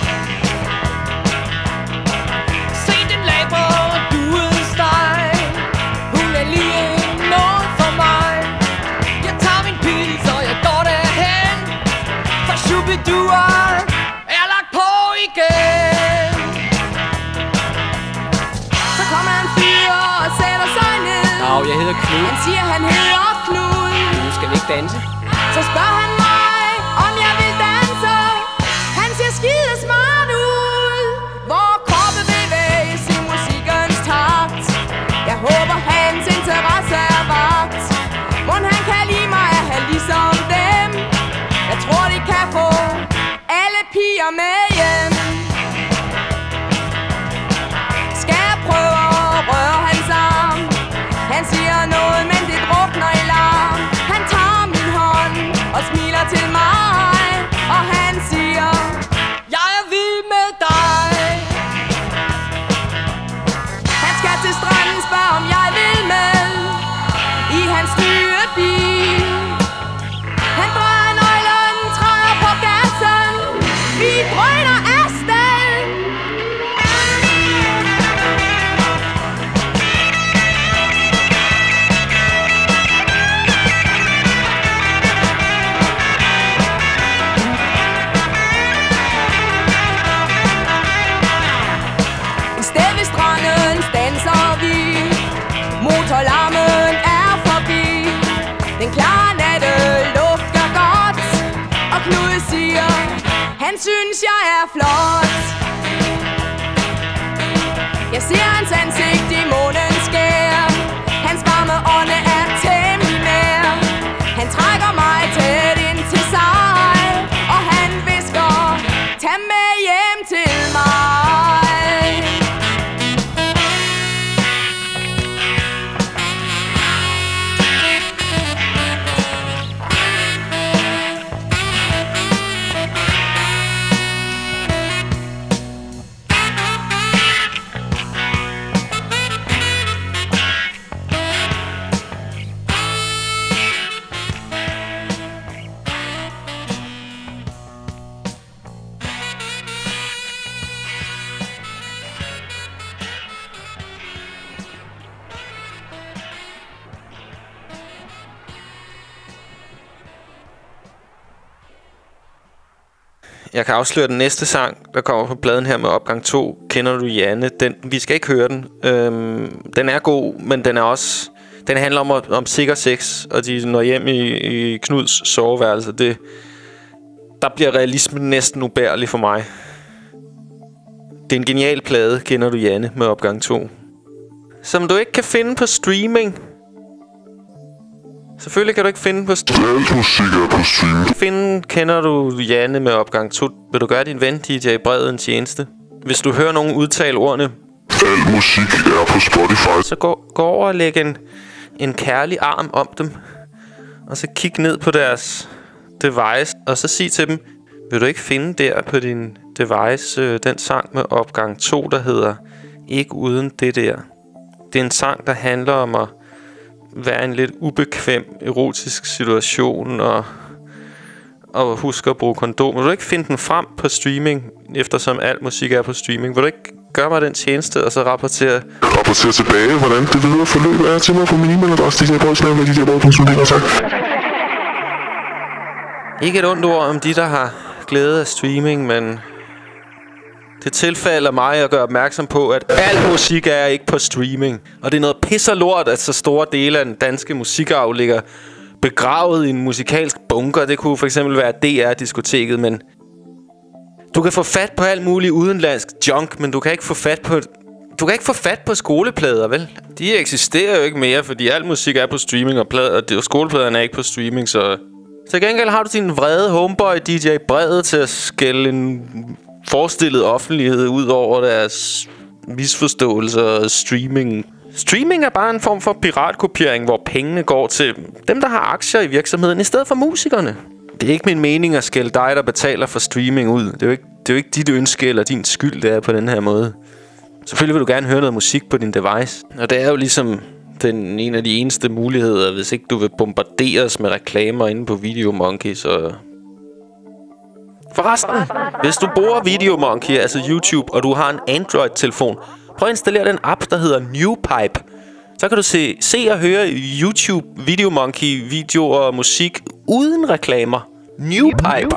Se den lag på duesteg. Hun er lige noget for mig. Jeg tager min pils og jeg går derhen. For Shubidua er lagt på igen. Så kommer en fyr og sætter sig ned. Dag, jeg hedder Knud. Han siger han hedder Knud. Nu skal vi ikke danse. Så spørger han mig, om jeg vil danse. Han ser skide smart ud. Hvor kroppe bevæges i musikkens takt. Jeg håber hans interesse er vagt. Mon han kan lide mig, er han ligesom dem. Jeg tror de kan få alle piger med hjem. Skal jeg prøve at røre hans arm? Han siger noget, men det drukner i larm. Han tager min hånd og smiler til mig. Og han siger, jeg er vild med dig. Han skal til stranden, spørger om jeg vil med. I hans nye bil. Han drejer nøglen, træder på gassen. Vi drøner afsted. Et sted ved stranden standser vi. Motorlarmen er forbi. Den klare natteluft gør godt. Og Knud siger, han synes jeg er flot. Jeg ser hans ansigt i månens skær. Hans varme ånde er temmelig nær. Han trækker mig tæt ind til sig. Og han hvisker, tag med hjem til mig. Jeg kan afsløre den næste sang, der kommer på pladen her med opgang to. Kender du Janne? Den, vi skal ikke høre den. Øhm, den er god, men den er også... Den handler om, om sikker sex, og de når hjem i, i Knuds soveværelse. Det, der bliver realismen næsten ubærlig for mig. Det er en genial plade, Kender du Janne, med opgang to. Som du ikke kan finde på streaming. Selvfølgelig kan du ikke finde på streaming. Alt musik er på streaming. Finde Kender du Janne med opgang to. Vil du gøre din ven D J Brede en tjeneste? Hvis du hører nogen udtale ordene, Alt musik er på Spotify. så gå, gå over og læg en, en kærlig arm om dem. Og så kig ned på deres device. Og så sig til dem, vil du ikke finde der på din device øh, den sang med opgang to, der hedder Ikke uden det der. Det er en sang, der handler om at være en lidt ubekvem erotisk situation og, og husk at bruge kondom. Vil du ikke finde den frem på streaming, eftersom al musik er på streaming? Vil du ikke gøre mig den tjeneste, og så rapportere... Rapportere tilbage, hvordan det videre forløb er til mig på min e-mailadresse, d j brød snabel-a d j brød punktum d k. Tak. Ikke et ondt ord om de, der har glæde af streaming, men... Det tilfælder mig at gøre opmærksom på, at al musik er ikke på streaming. Og det er noget pisser lort, at så store dele af den danske musikarv ligger begravet i en musikalsk bunker. Det kunne for eksempel være D R-diskoteket, men... Du kan få fat på alt muligt udenlandsk junk, men du kan ikke få fat på... Du kan ikke få fat på skoleplader, vel? De eksisterer jo ikke mere, fordi al musik er på streaming, og, plader, og skolepladerne er ikke på streaming, så... Så gengæld har du din vrede homeboy D J Brevet til at skælde en forestillet offentlighed ud over deres misforståelser og streaming. Streaming er bare en form for piratkopiering, hvor pengene går til dem, der har aktier i virksomheden, i stedet for musikerne. Det er ikke min mening at skælde dig, der betaler for streaming ud. Det er jo ikke, det er jo ikke dit ønske eller din skyld, det er på den her måde. Selvfølgelig vil du gerne høre noget musik på din device. Og det er jo ligesom den en af de eneste muligheder, hvis ikke du vil bombarderes med reklamer inde på Videomonkey, så... Forresten, hvis du bruger Videomonkey, altså YouTube, og du har en Android-telefon, prøv at installere den app, der hedder Newpipe. Så kan du se, se og høre YouTube, Videomonkey, videoer og musik uden reklamer. Newpipe.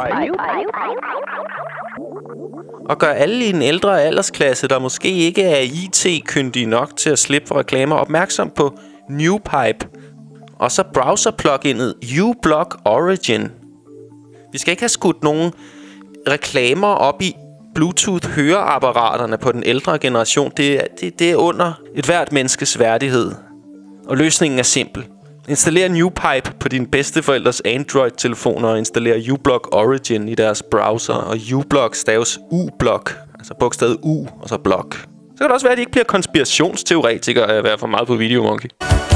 Og gør alle i en ældre aldersklasse, der måske ikke er I T-kyndige nok til at slippe for reklamer, opmærksom på Newpipe. Og så browser-pluginet uBlock Origin. Vi skal ikke have skudt nogen reklamer op i Bluetooth-høreapparaterne på den ældre generation. Det er, det, det er under et hvert menneskes værdighed. Og løsningen er simpel. Installér Newpipe på din bedsteforældres Android-telefoner og installér uBlock Origin i deres browser. Og uBlock staves U-block, altså bogstavet U og så block. Så kan det også være, at de ikke bliver konspirationsteoretikere af at være for meget på Videomonkey.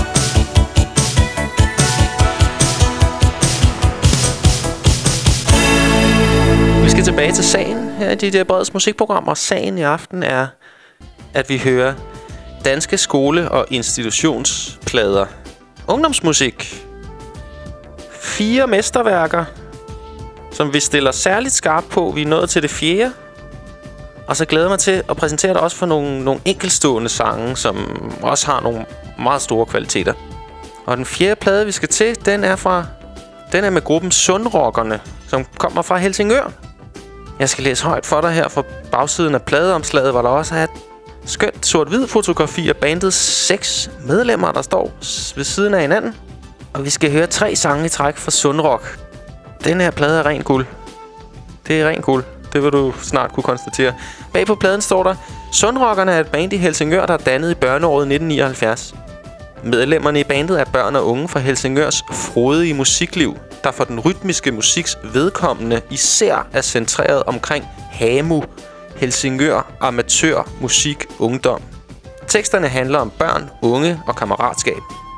Vi skal tilbage til sagen her i D J Breds musikprogram, og sagen i aften er, at vi hører danske skole- og institutionsplader. Ungdomsmusik. Fire mesterværker, som vi stiller særligt skarpt på. Vi er nået til det fjerde. Og så glæder jeg mig til at præsentere dig også for nogle, nogle enkeltstående sange, som også har nogle meget store kvaliteter. Og den fjerde plade, vi skal til, den er fra... Den er med gruppen Sundrockerne, som kommer fra Helsingør. Jeg skal læse højt for dig her fra bagsiden af pladeomslaget, hvor der også er et skønt sort-hvid fotografi af bandets seks medlemmer, der står ved siden af hinanden. Og vi skal høre tre sange i træk fra Sundrock. Den her plade er ren guld. Det er ren guld. Det vil du snart kunne konstatere. Bag på pladen står der: Sundrockerne er et band i Helsingør, der er dannet i børneåret nitten nioghalvfjerds. Medlemmerne i bandet er børn og unge fra Helsingørs frodige musikliv, der for den rytmiske musiks vedkommende især er centreret omkring HAMU, Helsingør Amatør Musik Ungdom. Teksterne handler om børn, unge og kammeratskab.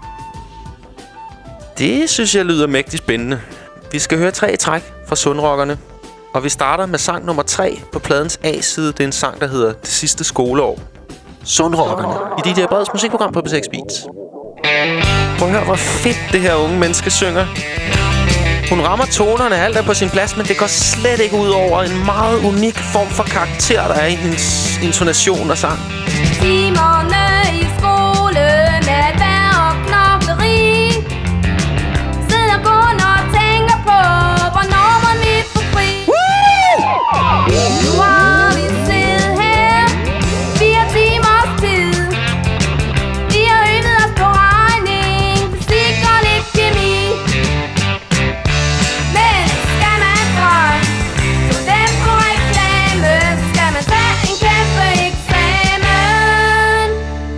Det synes jeg lyder mægtig spændende. Vi skal høre tre træk fra Sundrockerne, og vi starter med sang nummer tre på pladens A-side. Det er en sang, der hedder Det sidste skoleår. Sundrockerne i D J Breds musikprogram på P seks Beats. Prøv at høre, hvor fedt det her unge menneske synger. Hun rammer tonerne, alt er på sin plads, men det går slet ikke ud over en meget unik form for karakter, der er i hendes intonation og sang. Timerne i skolen er et vejr og knokleri. Sidder kun og tænker på, hvornår man vil få fri. Nu har vi siddet her fire timers tid. Vi har øvet os på regning, fysik og lidt kemi. Men skal man fra student på reklame, så skal man tage en kæmpe eksamen.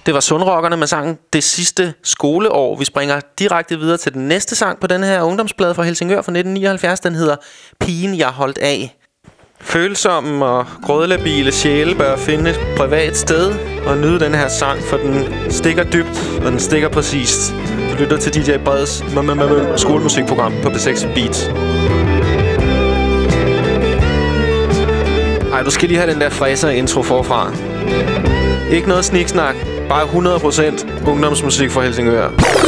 Det var Sundrockerne med sangen Det sidste skoleår. Vi springer direkte videre til den næste sang på den her ungdomsplade fra Helsingør fra nitten nioghalvfjerds. Den hedder Pigen jeg holdt af. Følsomme og grådlabile sjæle bør finde et privat sted og nyde den her sang, for den stikker dybt, og den stikker præcist. Du lytter til D J Breds skolemusikprogram på P seks Beat. Ej, du skal lige have den der fræser intro forfra. Ikke noget sniksnak, bare hundrede procent ungdomsmusik fra Helsingør.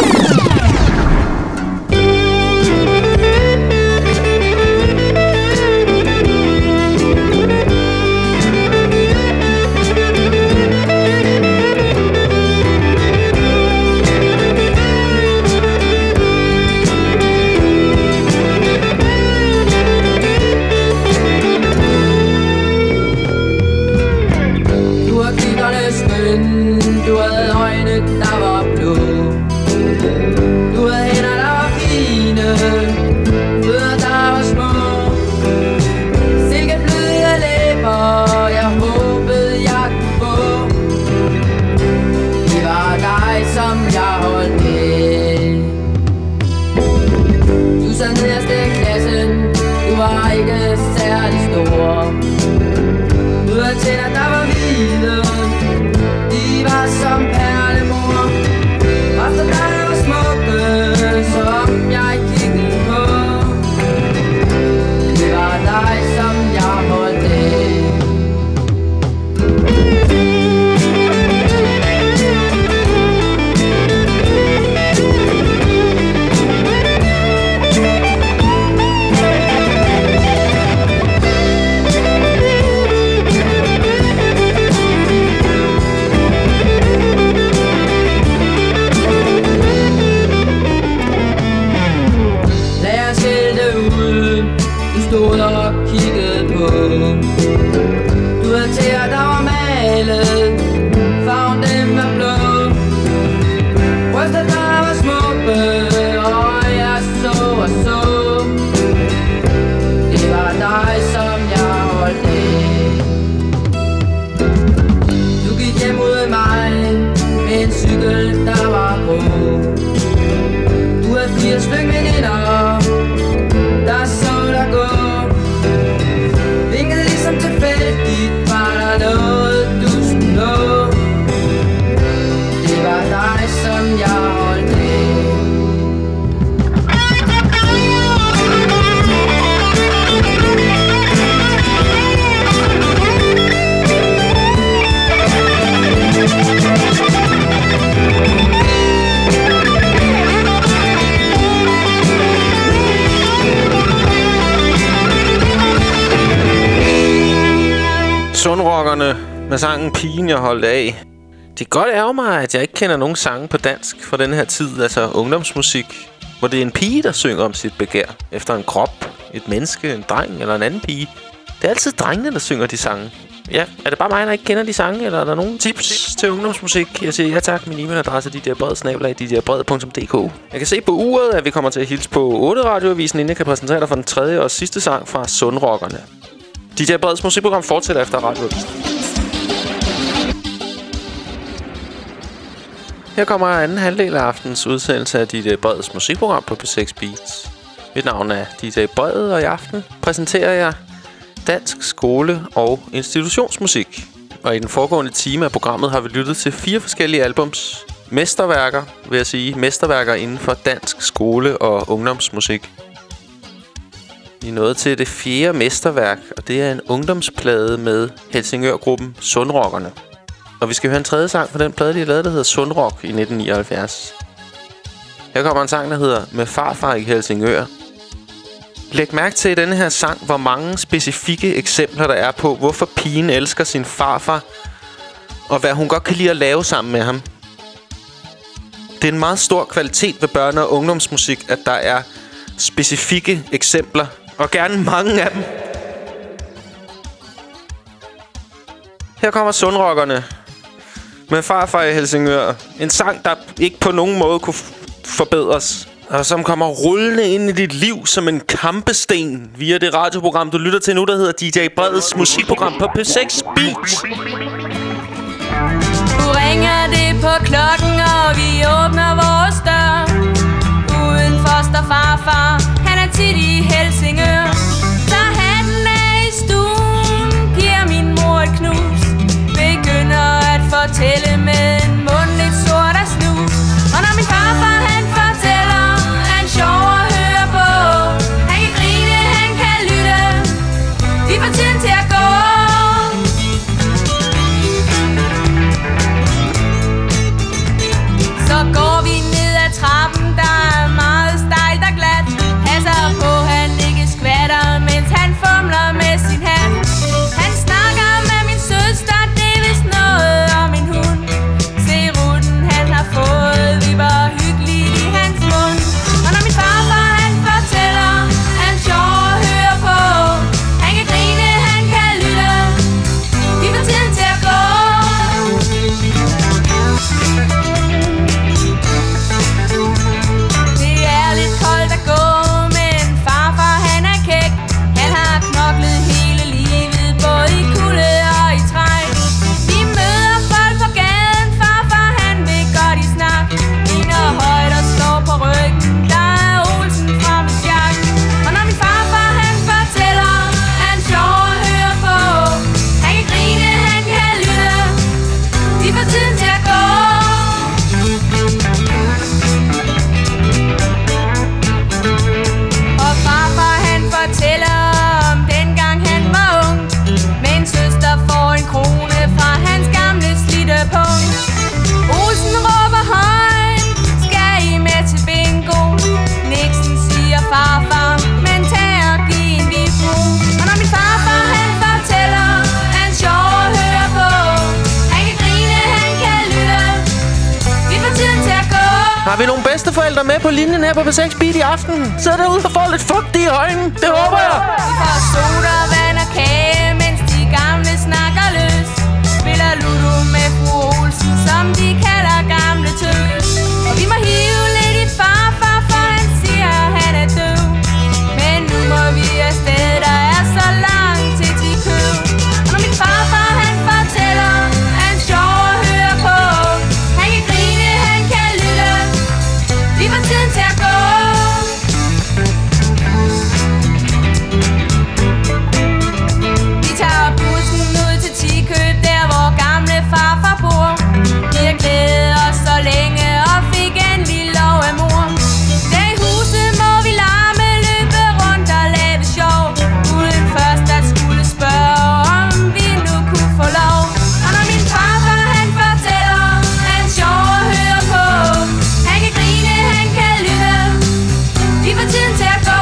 Sundrockerne med sangen Pigen jeg holdt af. Det kan godt ærge mig, at jeg ikke kender nogen sange på dansk fra den her tid, altså ungdomsmusik, hvor det er en pige, der synger om sit begær efter en krop, et menneske, en dreng eller en anden pige. Det er altid drengene, der synger de sange. Ja, er det bare mig, der ikke kender de sange, eller er der nogen tips til ungdomsmusik? Jeg siger ja tak, min e-mailadresse er d j bred snabel-a d j bred punktum d k. Jeg kan se på uret, at vi kommer til at hilse på otte radioavisen, inden jeg kan præsentere dig for den tredje og sidste sang fra Sundrockerne. D J Breds musikprogram fortsætter efter radioavisen. Her kommer anden halvdel af aftens udsendelse af D J Breds musikprogram på P seks Beats. Mit navn er D J Bred, og i aften præsenterer jeg dansk skole- og institutionsmusik. Og i den foregående time af programmet har vi lyttet til fire forskellige albums. Mesterværker, vil jeg sige. Mesterværker inden for dansk skole- og ungdomsmusik. Vi er nået til det fjerde mesterværk, og det er en ungdomsplade med Helsingør-gruppen Sundrockerne. Og vi skal høre en tredje sang på den plade, de har lavet, der hedder Sundrock i nitten nioghalvfjerds. Her kommer en sang, der hedder Med farfar i Helsingør. Læg mærke til i denne her sang, hvor mange specifikke eksempler der er på, hvorfor pigen elsker sin farfar, og hvad hun godt kan lide at lave sammen med ham. Det er en meget stor kvalitet ved børne- og ungdomsmusik, at der er specifikke eksempler, og gerne mange af dem. Her kommer Sundrockerne med farfar i Helsingør. En sang, der ikke på nogen måde kunne forbedres, og som kommer rullende ind i dit liv som en kampesten via det radioprogram, du lytter til nu, der hedder D J Breds musikprogram på P seks Beat. Du ringer det på klokken, og vi åbner vores dør. Udenfor står farfar, han er tit i Helsingør. Tager hatten af i stuen, giver min mor et knus. Begynder at fortælle med en mund lidt sort af snus. Og når min farfar han fortæller, er han sjov at høre på. Han kan grine, han kan lytte, vi får tiden til at gå. Så går vi ned ad trappen, der er meget stejlt og glat. Passer på, han ikke skvatter, mens han fumler med sin hat. Han snakker med min søster, det er vist noget om en hund. Se rutten han har fået, vi var hyggelige i hans mund. Og når min farfar han fortæller, er han sjov at høre på. Han kan grine, han kan lytte, vi får tiden til at gå. Det er lidt koldt at gå, men farfar han er kæk. Han har knoklet hele livet, både i kulde og i træk. Vi møder folk på gaden, farfar han vil godt i snak. Ligner højt og slår på ryggen, der er Olsen fra Misjak. Og når min farfar han fortæller, er han sjov at høre på. Han kan grine, han kan lytte, vi får tiden til at gå. Og farfar han fortæller om dengang han var ung. Men søster får en krone fra hans gamle slidte punkt. Olsen råber højt, skal I med til bingo? Nixon siger farfar, men tag og giv en vibro. Og når min farfar han fortæller, er han sjov at høre på. Han kan grine, han kan lytte, vi får tiden til at gå. Har vi nogle bedsteforældre med på linjen her på P seks Beat i aften? Så derude og får lidt fugt i øjnene. Det håber jeg. Vi får soda, vand og kage, mens de gamle snakker løs. Spiller Ludo med fru Olsen, som de kalder gamle tøs. Og vi må hive lidt i farfar, for han siger, han er døv. Men nu må vi afsted, der er så langt til de køb. Og når min farfar han fortæller, er han sjov at høre på. Han kan grine, han kan lytte, vi får tiden til at gå. Vi tager bussen ud til Tikøb, der hvor gamle farfar bor. Vi har glædet os så længe og fik endelig lov af mor. Der i huset må vi larme, løbe rundt og lave sjov, uden først at skulle spørge, om vi nu kunne få lov. Og når min farfar han fortæller, er han sjov at høre på. Han kan grine, han kan lytte, vi får tiden til at gå.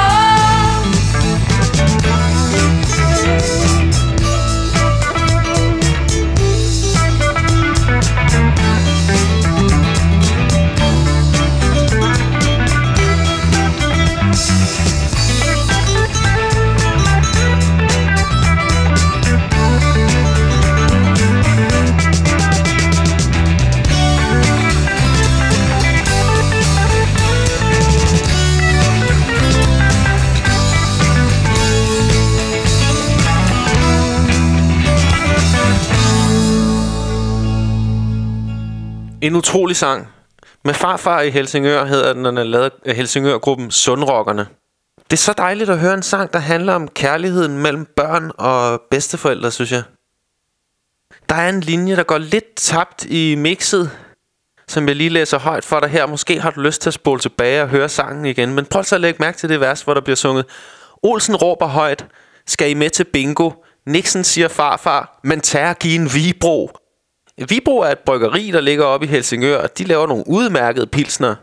En utrolig sang. Med farfar i Helsingør hedder den, den er lavet af Helsingør-gruppen Sundrockerne. Det er så dejligt at høre en sang, der handler om kærligheden mellem børn og bedsteforældre, synes jeg. Der er en linje, der går lidt tabt i mixet, som jeg lige læser højt for dig her. Måske har du lyst til at spole tilbage og høre sangen igen, men prøv så at lægge mærke til det vers, hvor der bliver sunget: Olsen råber højt, skal I med til bingo? Nixon siger farfar, men tag og giv en vibro. Vibro er et bryggeri, der ligger oppe i Helsingør, og de laver nogle udmærkede pilsner.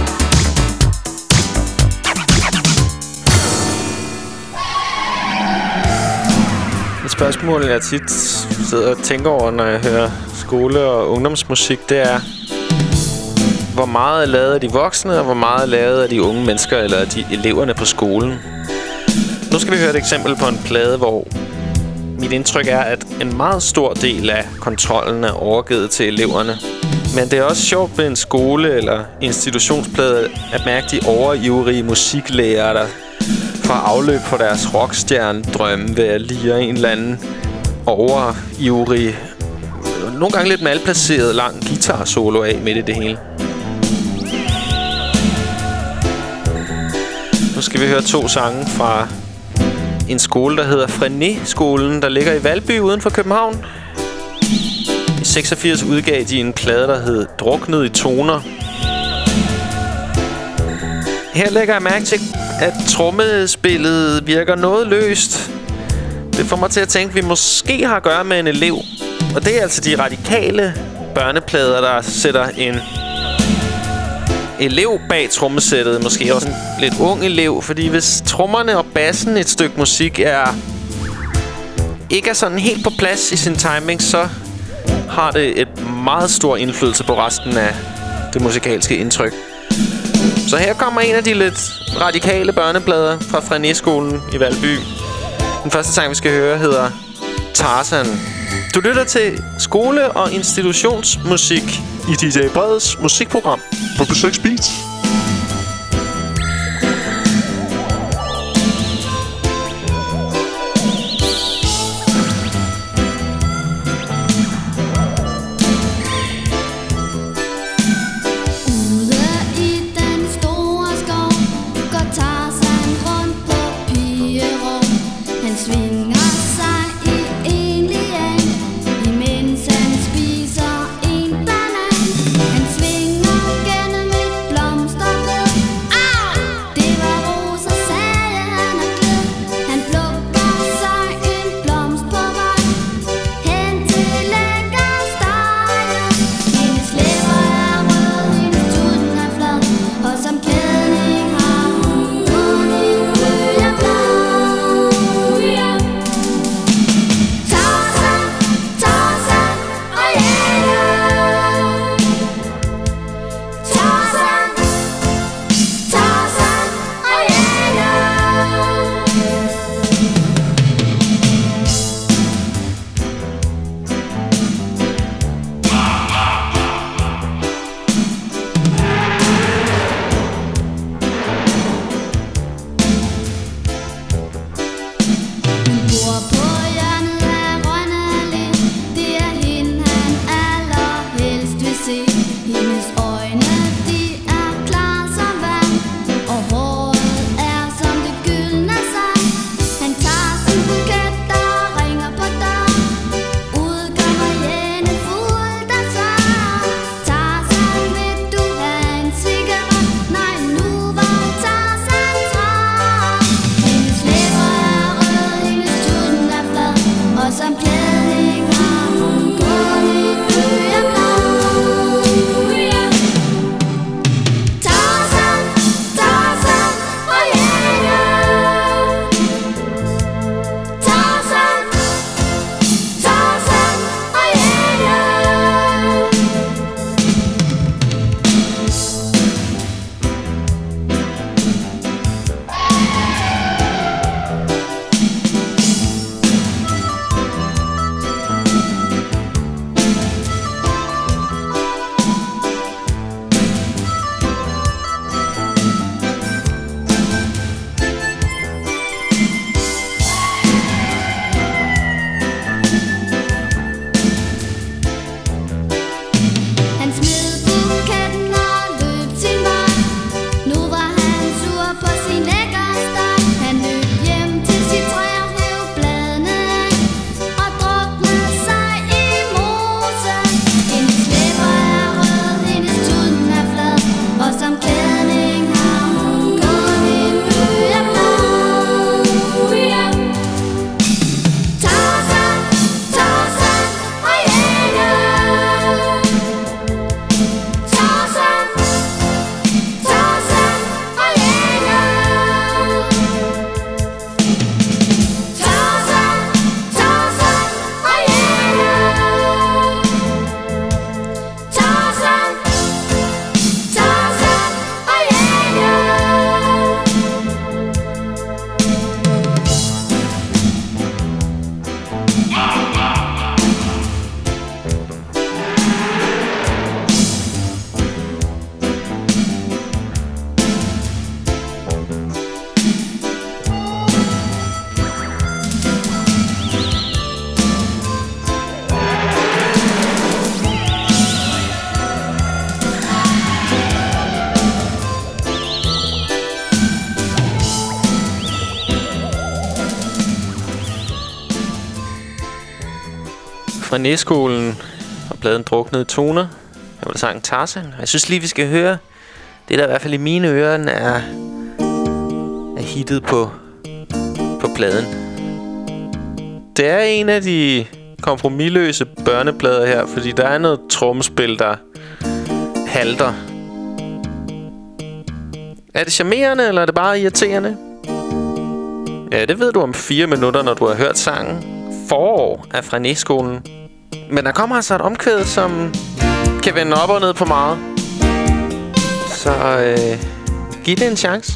Et spørgsmål, jeg tit sidder og tænker over, når jeg hører skole- og ungdomsmusik, det er: hvor meget er lavet af de voksne, og hvor meget er lavet af de unge mennesker, eller af de eleverne på skolen? Nu skal vi høre et eksempel på en plade, hvor mit indtryk er, at en meget stor del af kontrollen er overgivet til eleverne. Men det er også sjovt med en skole- eller institutionsplade at mærke de overivrige musiklærere, der får afløb for deres rockstjerne-drømme ved at lire en eller anden overivrig nogle gange lidt malplaceret lang guitar solo af midt i det hele. Nu skal vi høre to sange fra en skole, der hedder Frené-skolen, der ligger i Valby uden for København. I seksogfirs udgav de en plade, der hed Druknet i toner. Her lægger jeg mærke til, at trommespillet virker noget løst. Det får mig til at tænke, at vi måske har at gøre med en elev. Og det er altså de radikale børneplader, der sætter en elev bag trommesættet. Måske også en lidt ung elev. Fordi hvis trommerne og bassen i et stykke musik er ikke er sådan helt på plads i sin timing, så har det et meget stor indflydelse på resten af det musikalske indtryk. Så her kommer en af de lidt radikale børneplader fra Frené-skolen i Valby. Den første sang, vi skal høre, hedder Tarzan. Du lytter til skole- og institutionsmusik I D J Breds musikprogram på B seks Beats. Han svinger gennem et blomst fra Næskolen og pladen Druknede Toner. Jeg var sangen Tarzan. Jeg synes lige, vi skal høre det, der i hvert fald i mine ører er, er hittet på, på pladen. Det er en af de kompromisløse børneplader her, fordi der er noget trommespil, der halter. Er det charmerende, eller er det bare irriterende? Ja, det ved du om fire minutter, når du har hørt sangen Forår af fra Næskolen. Men der kommer altså et omkvæd, som kan vende op og ned på meget. Så øh, giv det en chance.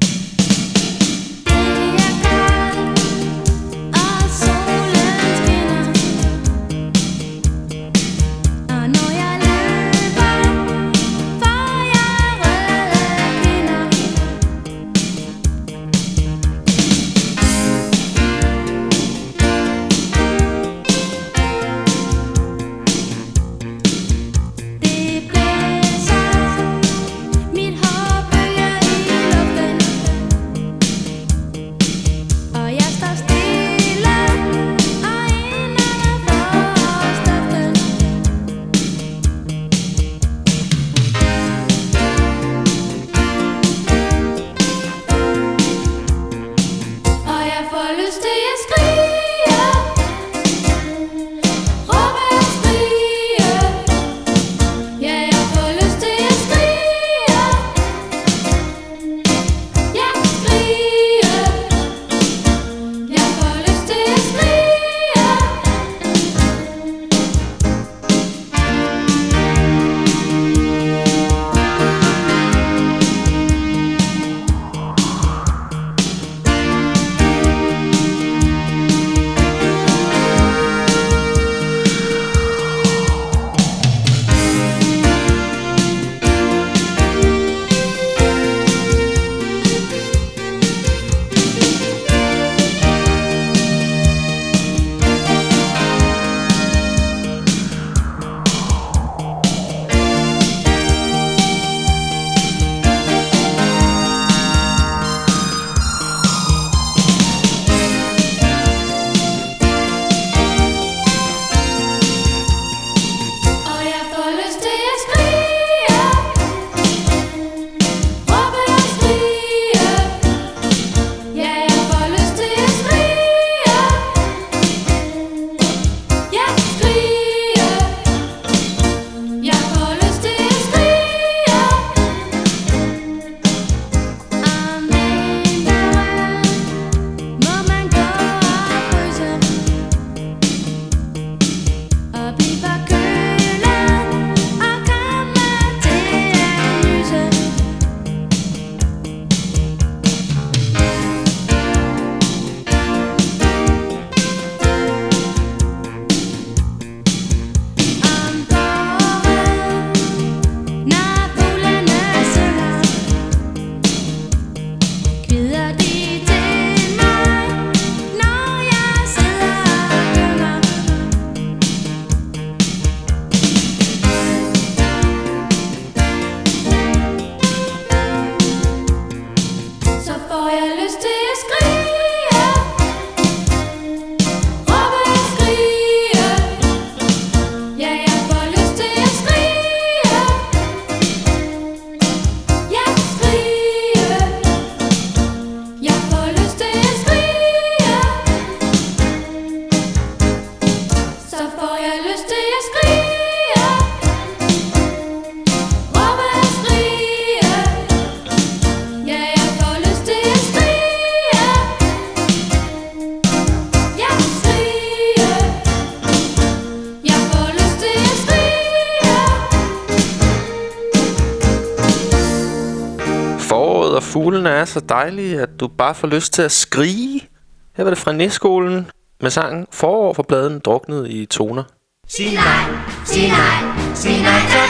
Fuglene er så dejlige, at du bare får lyst til at skrige. Her var det fra Næskolen med sangen Forår for bladen Druknet i Toner. Sig nej, sig nej, sig nej tak.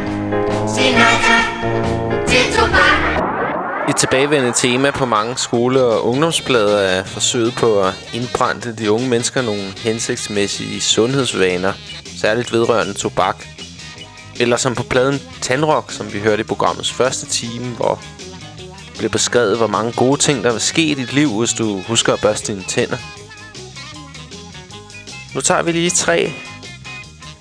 Sig nej tak til tobak. Et tilbagevendende tema på mange skole- og ungdomsblader er forsøget på at indbrænde de unge mennesker nogle hensigtsmæssige sundhedsvaner, særligt vedrørende tobak. Eller som på pladen Tandrock, som vi hørte i programmets første time, hvor blev beskrevet, hvor mange gode ting, der vil ske i dit liv, hvis du husker at børste dine tænder. Nu tager vi lige tre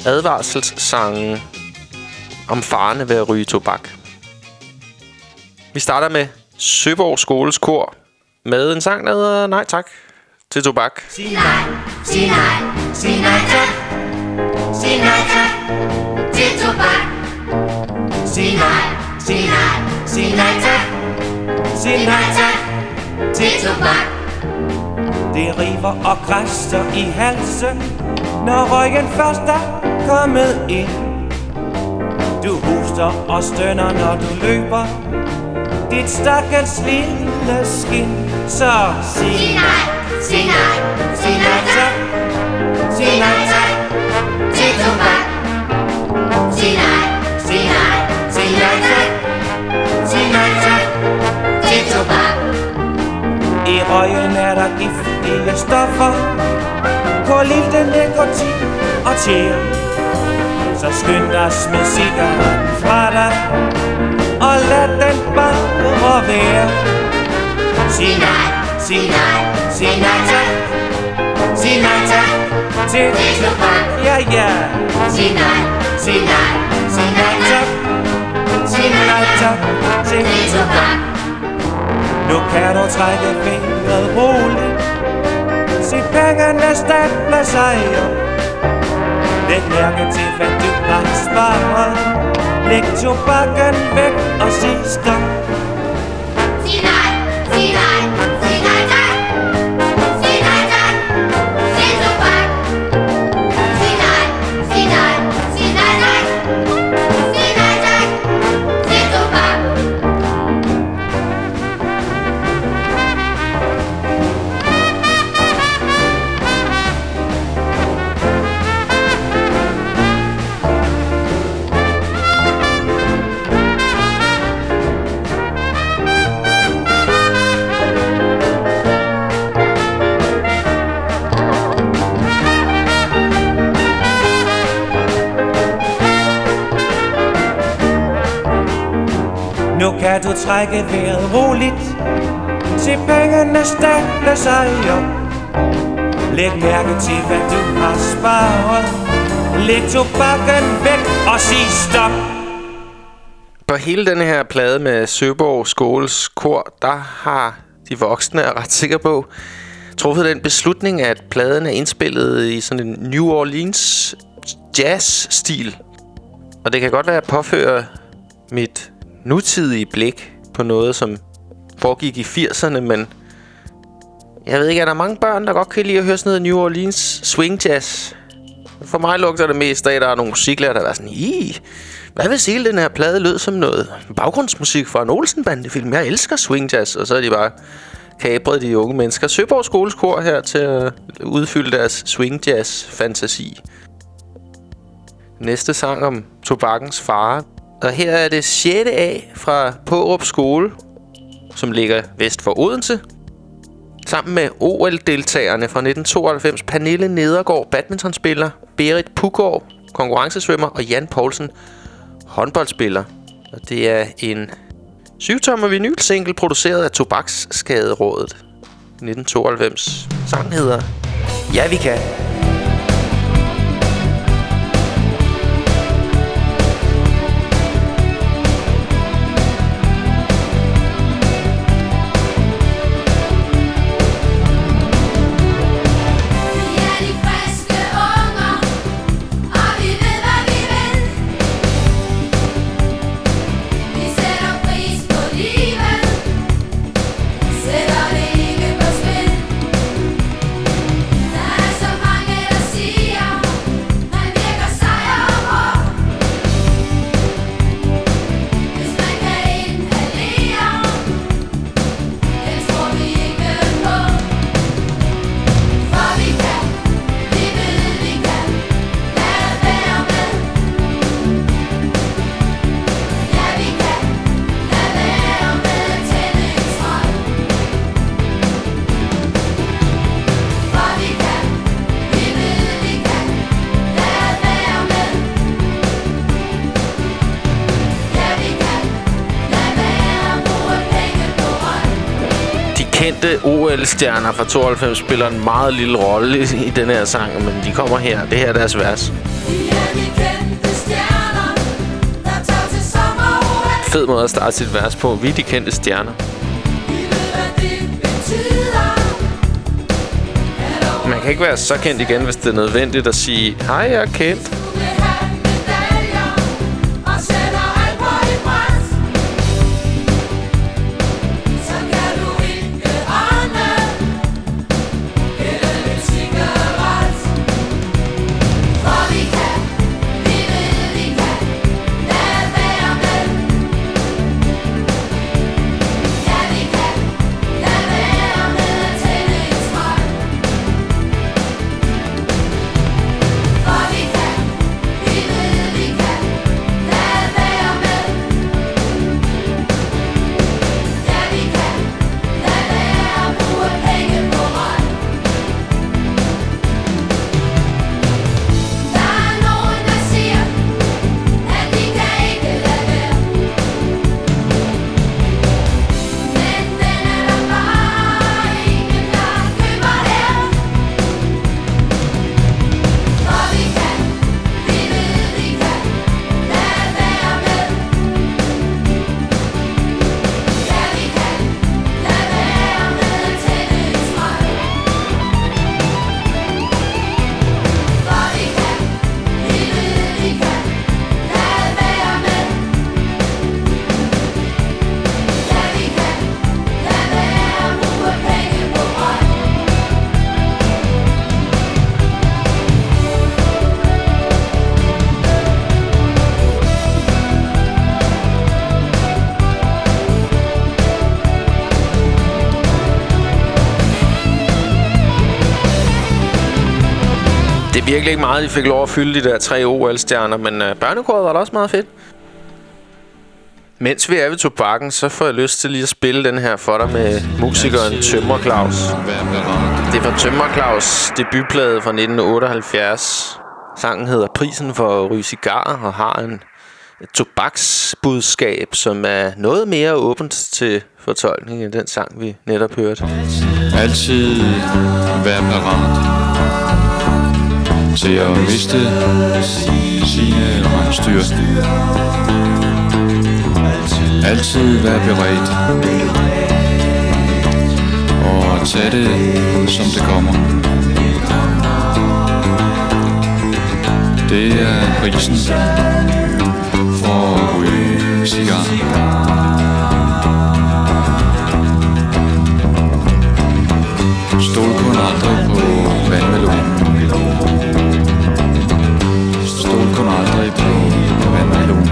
advarselssange om farerne ved at ryge tobak. Vi starter med Søborg Skoles Kor med en sang, der hedder Nej Tak til tobak. Sig nej, sig nej, sig nej tak. Sig nej tak til tobak. Sig nej, sig nej, sig nej tak. Sig nej tak til tobak. Det river og græsser i halsen, når røgen først er kommet ind. Du hoster og stønner, når du løber, dit stakkels lille skin. Så sig Sig nej, sig nej, sig nej tak. Sig nej tak til tobak. Sig nej, sig nej, sig nej tak. Sig nej tak til tobak. i røgen er der giftige stoffer, kulilten, nikotin og tjære. Så skynd dig, smid cigaretten fra dig, og lad den bare være. Sig nej, sig nej, sig nej tak. Sig nej tak til til tobak. ja, ja. Sig nej, sig nej, sig nej tak. Sig nej tak til tobak. Nu kan du trække vejret roligt, se pengene stable sig op. Læg mærke til, hvad du har sparet. Læg tobakken væk og sig stop. Sig nej, sig nej, sig nej tak. Sig nej tak til tobak. Sig nej, sig nej, sig nej tak. Sig nej tak til tobak. Nu kan du trække vejret roligt, se pengene stable sig op. Læg mærke til, hvad du har sparet. Læg tobakken væk og sig stop. På hele denne her plade med Søborg Skoles Kor, der har de voksne, er ret sikker på, truffet den beslutning, at pladen er indspillet i sådan en New Orleans jazz-stil. Og det kan godt være, at jeg påfører mit nutidige blik på noget, som foregik i firserne, men jeg ved ikke, er der mange børn, der godt kan lide at høre sådan noget New Orleans swing jazz? For mig lugter det mest af, at der er nogle musiklærer, der er sådan, i hvad hvis hele den her plade lød som noget baggrundsmusik fra en Olsen-bandefilm? Jeg elsker swing jazz. Og så er de bare kapret de unge mennesker. Søborg Skoles Kor her til at udfylde deres swing jazz fantasi. Næste sang om tobakkens fare. Og her er det sjette A fra Paarup Skole, som ligger vest for Odense. Sammen med O L-deltagerne fra nitten tooghalvfems, Pernille Nedergaard, badmintonspiller, Berit Puggaard, konkurrencesvømmer, og Jan Poulsen, håndboldspiller. Og det er en syvtommer vinyl-single produceret af Tobaksskaderådet nitten tooghalvfems. Sangen hedder Ja, vi kan. Kendte O L-stjerner fra tooghalvfems spiller en meget lille rolle i, i den her sang, men de kommer her. Det her er deres vers. Yeah. Fed måde at starte sit vers på. Vi er de kendte stjerner. Man kan ikke være så kendt igen, hvis det er nødvendigt at sige, hej, jeg er kendt. Virkelig ikke meget, de fik lov at fylde de der tre O L-stjerner, men øh, børnekoret var da også meget fedt. Mens vi er ved tobakken, så får jeg lyst til lige at spille den her for dig med musikeren Tømrer Claus. Det var Tømrer Claus' debutplade fra nitten otteoghalvfjerds. Sangen hedder Prisen for at ryge cigar og har en et tobaksbudskab, som er noget mere åbent til fortolkning end den sang, vi netop hørte. Altid være parat til at miste sine rensdyr. Altid være beredt og tage det, som det kommer. Det er prisen for at ryge cigar. Stol kun aldrig på vandmelonen. Stol kun aldrig på vandmelonen.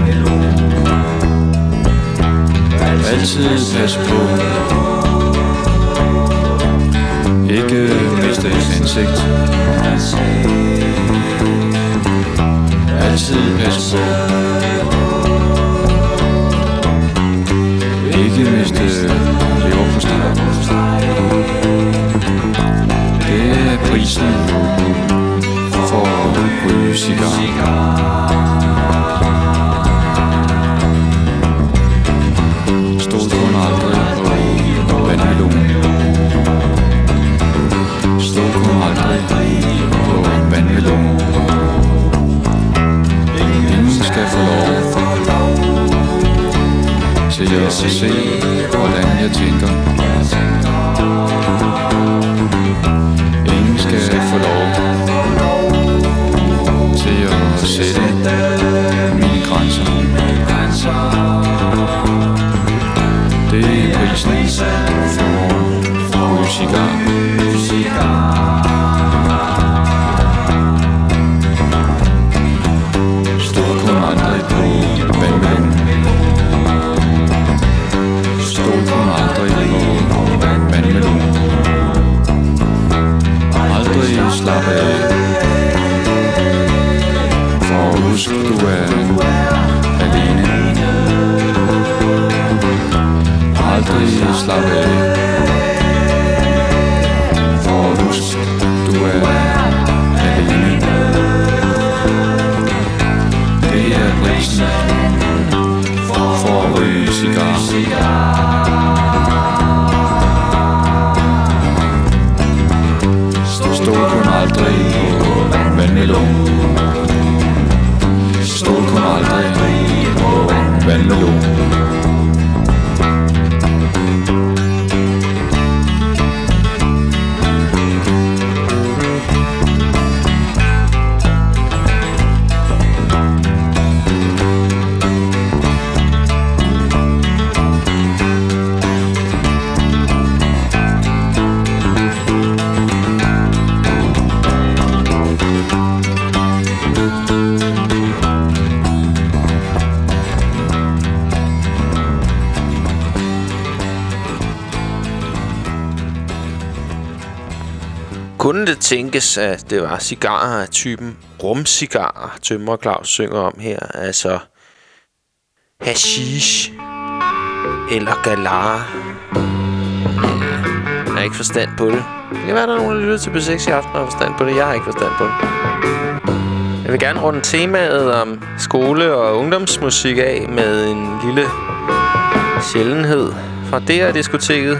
Altid pas på. Ikke miste ansigt. Altid pas på. Ikke miste leverpostej. Det er prisen for at ryge cigar. Stol kun aldrig på vandmelonen. Stol kun aldrig på vandmelonen. Ingen skal få lov til at se, hvordan jeg tænker. Ingen skal få lov til at sætte mine grænser. Det er prisen for at ryge cigar. Stol kun aldrig på vandmelonen. Stol kun aldrig på vandmelonen. Aldrig slap af. For husk, du er alene. Aldrig slap af. For husk, du er alene. Det er prisen for at ryge cigar. Stol kun aldrig på vandmelonen. aldrig på vandmelonen. Kunne det tænkes, at det var cigarer af typen rumcigarer, Tømrer Claus synger om her? Altså hashish eller galar? Jeg har ikke forstand på det. Det kan være, der er nogen, der lytter til B seks i aften og har forstand på det. Jeg har ikke forstand på det. Jeg vil gerne runde temaet om skole- og ungdomsmusik af med en lille sjældenhed fra D R-diskoteket.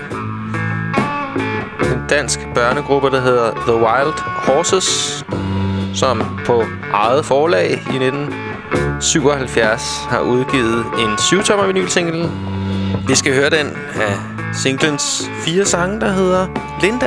En dansk børnegruppe, der hedder The Wild Horses, som på eget forlag i nitten syvoghalvfjerds har udgivet en syv-tommer vinylsingle. Vi skal høre den af singlens fire sange, der hedder Linda.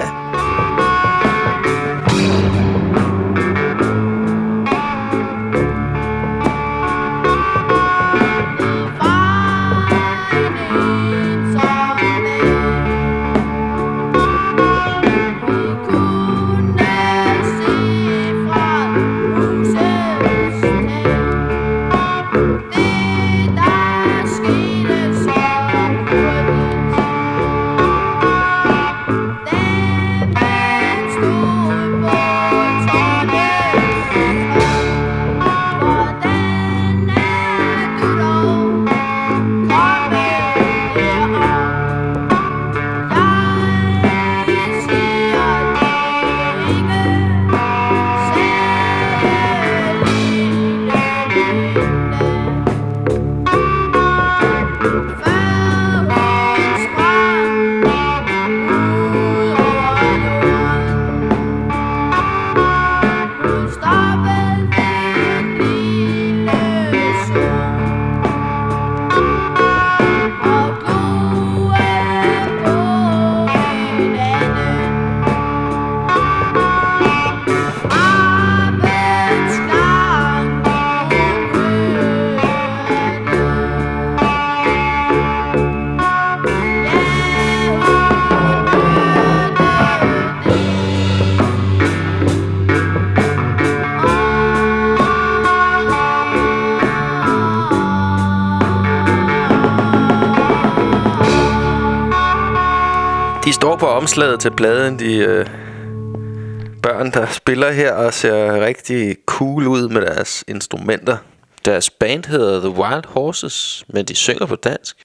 De står på omslaget til pladen, de øh, børn, der spiller her og ser rigtig cool ud med deres instrumenter. Deres band hedder The Wild Horses, men de synger på dansk.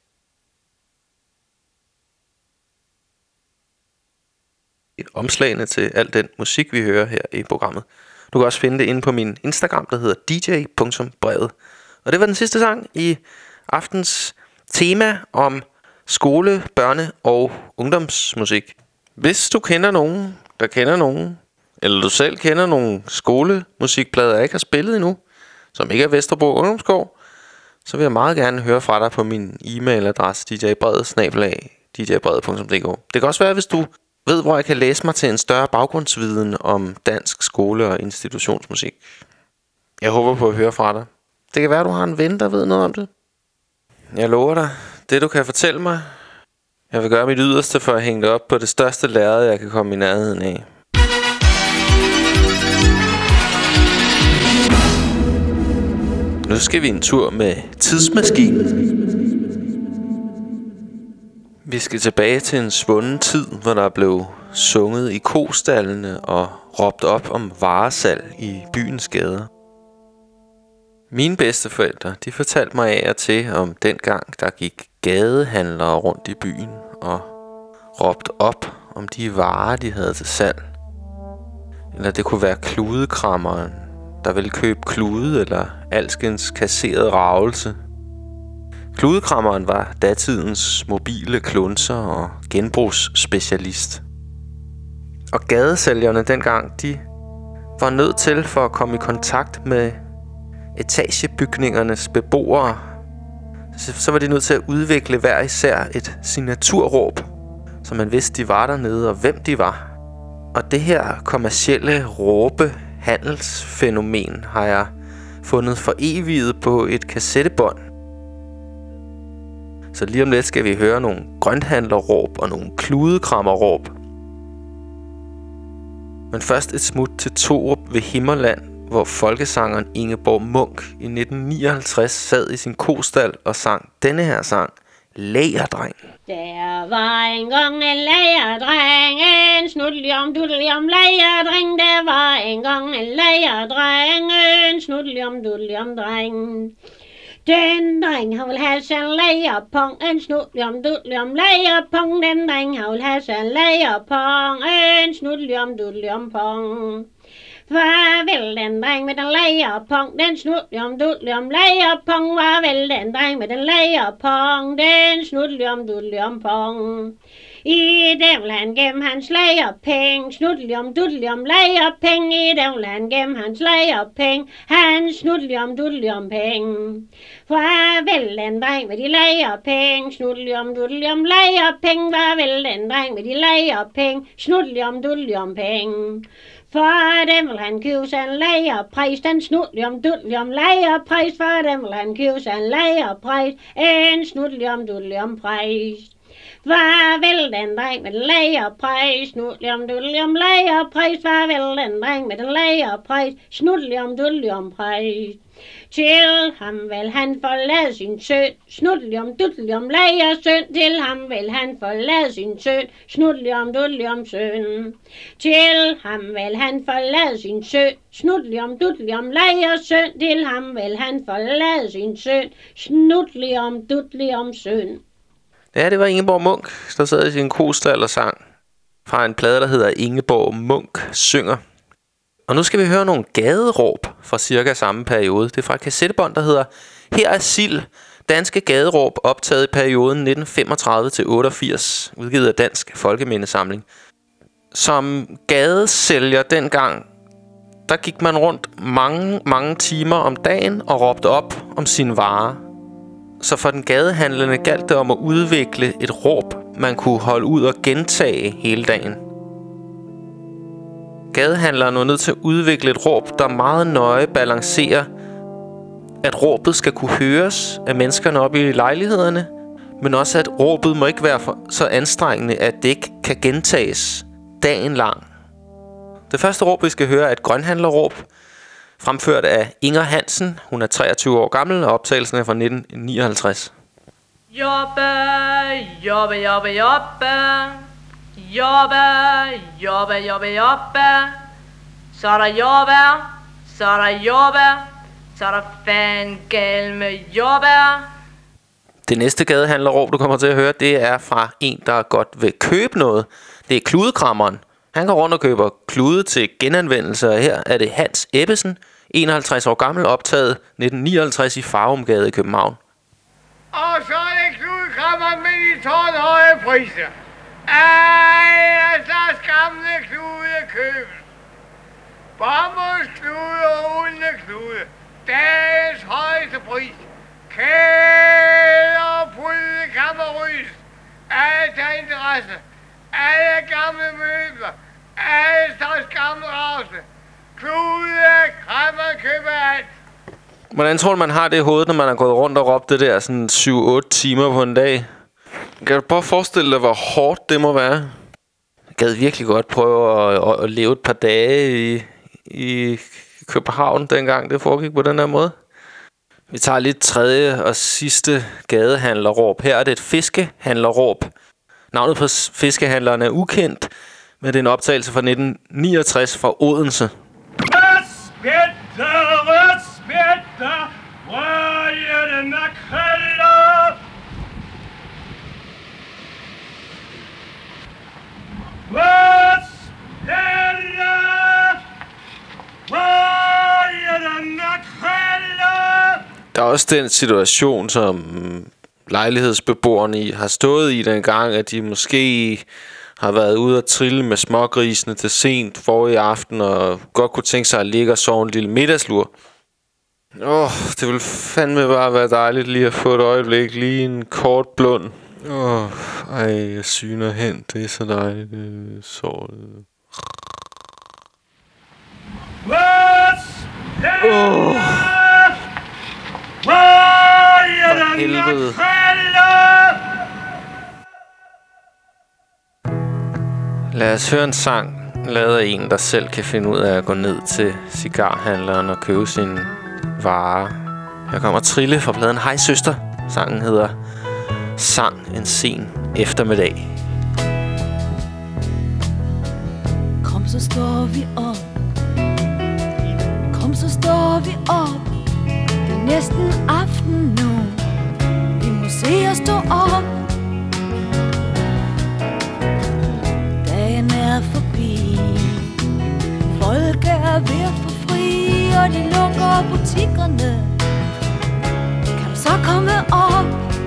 Omslagene til al den musik, vi hører her i programmet. Du kan også finde det inde på min Instagram, der hedder d j punktum brevet. Og det var den sidste sang i aftens tema om skole-, børne- og ungdomsmusik. Hvis du kender nogen, der kender nogen, eller du selv kender nogle skolemusikplader, jeg ikke har spillet endnu, som ikke er Vesterbro Ungdomsgård, så vil jeg meget gerne høre fra dig på min e-mailadresse d j brevet snabel-a d j brevet punktum d k. Det kan også være, hvis du ved, hvor jeg kan læse mig til en større baggrundsviden om dansk skole- og institutionsmusik. Jeg håber på at høre fra dig. Det kan være, du har en ven, der ved noget om det. Jeg lover dig, det du kan fortælle mig, jeg vil gøre mit yderste for at hænge det op på det største lærred, jeg kan komme i nærheden af. Nu skal vi en tur med tidsmaskinen. Vi skal tilbage til en svunden tid, hvor der blev sunget i kostallene og råbt op om varesalg i byens gader. Mine bedsteforældre, de fortalte mig af og til om dengang, der gik gadehandlere rundt i byen og råbte op om de varer, de havde til salg. Eller det kunne være kludekrammeren, der ville købe klude eller alskens kasseret ravelse. Kludekrammeren var datidens mobile klunser og genbrugsspecialist. Og gadesælgerne dengang, de var nødt til for at komme i kontakt med etagebygningernes beboere, så, så var de nødt til at udvikle hver især et signaturråb, så man vidste, de var dernede, og hvem de var. Og det her kommercielle råbe-handelsfænomen har jeg fundet for evigt på et kassettebånd. Så lige om lidt skal vi høre nogle grønthandlerråb og nogle kludekrammerråb. Men først et smut til Torup ved Himmerland, hvor folkesangeren Ingeborg Munch i nitten nioghalvtreds sad i sin kostal og sang denne her sang, Lægerdreng. Der var engang en lægerdreng, en snudlium dudlium lægerdreng. Der var engang en lægerdreng, en snudlium dudlium dreng. Den dreng har vil have sig en lægerpong, en snudlium dudlium lægerpong. Den dreng har vil have sig en lægerpong, en snudlium dudlium pong. Farvel den dreng med den lægerpong, den snudlium dudlium lægerpong. Farvel den dreng med den lægerpong, den snudlium dudlium pong. I den vil han gemme hans lægerpenge, snudlium dudlium lægerpenge. I den vil han gemme hans lægerpenge, hans snudlium dudlium penge. Farvel den dreng med de lægerpenge, snudlium dudlium lægerpenge. Farvel den dreng med de lægerpenge, snudlium dudlium penge. For dem vil han købe sig en lægerpris, den snudlium dudlium lægerpris. For dem vil han købe sig en lægerpris, en snudlium dudlium pris. Farvel den dreng med den lægerpris, snudlium dudlium lægerpris. Farvel den dreng med den lægerpris, snudlium dudlium pris. Til ham vil han forlade sin søn, snudlium dudlium lægersøn. Til ham vil han forlade sin søn, snudlium dudlium søn. Til ham vil han forlade sin søn, snudlium dudlium lægersøn. Til ham vil han forlade sin søn, snudlium dudlium søn. Ja, det var Ingeborg Munch, der sad i sin kostal og sang fra en plade, der hedder Ingeborg Munch synger. Og nu skal vi høre nogle gaderåb fra cirka samme periode. Det er fra et kassettebånd, der hedder Her er sild. Danske gaderåb optaget i perioden nitten femogtredive til otteogfirs, udgivet af Dansk Folkemindesamling. Som gadesælger dengang, der gik man rundt mange, mange timer om dagen og råbte op om sine varer. Så for den gadehandlende galt det om at udvikle et råb, man kunne holde ud og gentage hele dagen. Gadehandleren var nødt til at udvikle et råb, der meget nøje balancerer, at råbet skal kunne høres af menneskerne oppe i lejlighederne, men også at råbet må ikke være for, så anstrengende, at det ikke kan gentages dagen lang. Det første råb, vi skal høre, er et grønthandlerråb, fremført af Inger Hansen. Hun er treogtyve år gammel, og optagelsen er fra nitten nioghalvtreds. Jobbe, jobbe, jobbe, jobbe. Jobbe, jobbe, jobbe, jobbe. Så er der jobbe, så er der jobbe, så er der fan gal med jobbe. Det næste gadehandlerråb, du kommer til at høre, det er fra en, der godt vil købe noget. Det er kludekrammeren. Han går rundt og køber klude til genanvendelse, og her er det Hans Ebbesen, enoghalvtreds år gammel, optaget nitten nioghalvtreds i Farumgade i København. Og så er det kludekrammeren med de tårnhøje priser. Ej, jeg slags gamle klude købe. Bomuldsklude og uldeklude. Dagens højeste pris. Kæde og pude kammerrys. Alle tager interesse. Alle gamle møbler. Alle slags gamle rase. Klude, krammer, køber alt. Hvordan tror du, man har det i hovedet, når man har gået rundt og råbt det der sådan syv otte timer på en dag? Kan du bare forestille dig, hvor hårdt det må være? Jeg gad virkelig godt prøve at, at, at leve et par dage i, i København, dengang det foregik på den her måde. Vi tager lidt tredje og sidste gadehandlerråb. Her er det et fiskehandlerråb. Navnet på fiskehandleren er ukendt, men det er en optagelse fra nitten niogtres fra Odense. Rødspætter, rødspætter, røde makreller. Rødspætter, røde makreller. Der er også den situation, som lejlighedsbeboerne i har stået i dengang, at de måske har været ude at trille med smågrisene til sent forrige aften og godt kunne tænke sig at ligge og sove en lille middagslur. Åh, oh, det ville fandme bare være dejligt lige at få et øjeblik. Lige en kort blund. Åh, oh, ej, jeg syner hen. Det er så dejligt. Det er såret. Åh. For helvede. Lad os høre en sang, lavet af en, der selv kan finde ud af at gå ned til cigarhandleren og købe sine varer. Her kommer Trille fra pladen Hej Søster. Sangen hedder Sang en sen eftermiddag. Kom, så står vi op. Kom, så står vi op. Det er næsten aften nu. Vi må se os stå op. Dagen er forbi. Folk er ved at få fri, og de lukker butikkerne. Kan du så komme op?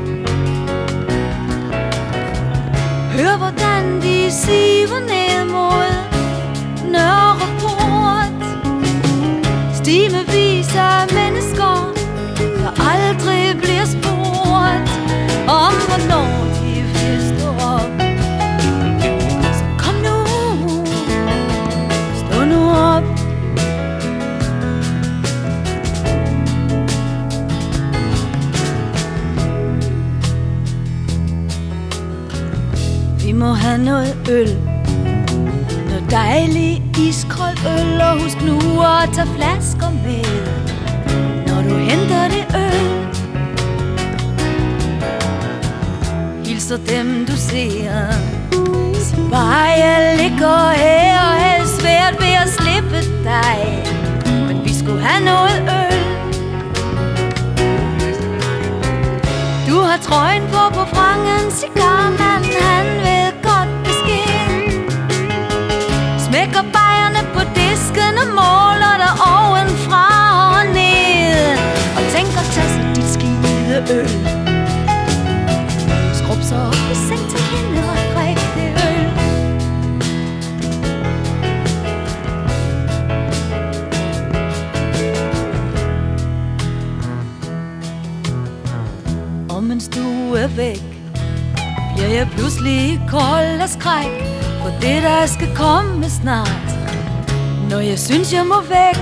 Hør hvordan de siver ned mod Nørreport. Stimevis af mennesker, der aldrig bliver spurgt om hvornår de vil stå op. Så kom nu, stå nu op. Vi må have noget øl, noget dejlig iskold øl, og husk nu at tage flasker med, når du henter det øl. Hilser dem du ser, sig bare jeg ligger her og er svært ved at slippe dig, men vi skulle have noget øl. Du har trøjen på på frangen, cigarmanden han ved godt besked. Smækker bajerne på disken og måler dig ovenfra og ned, og tænker tage sig dit skide øl. Skrub så op i seng til hende og drik det øl. Og mens du er væk, bliver jeg pludselig kold af skræk for det der skal komme snart, når jeg synes jeg må væk.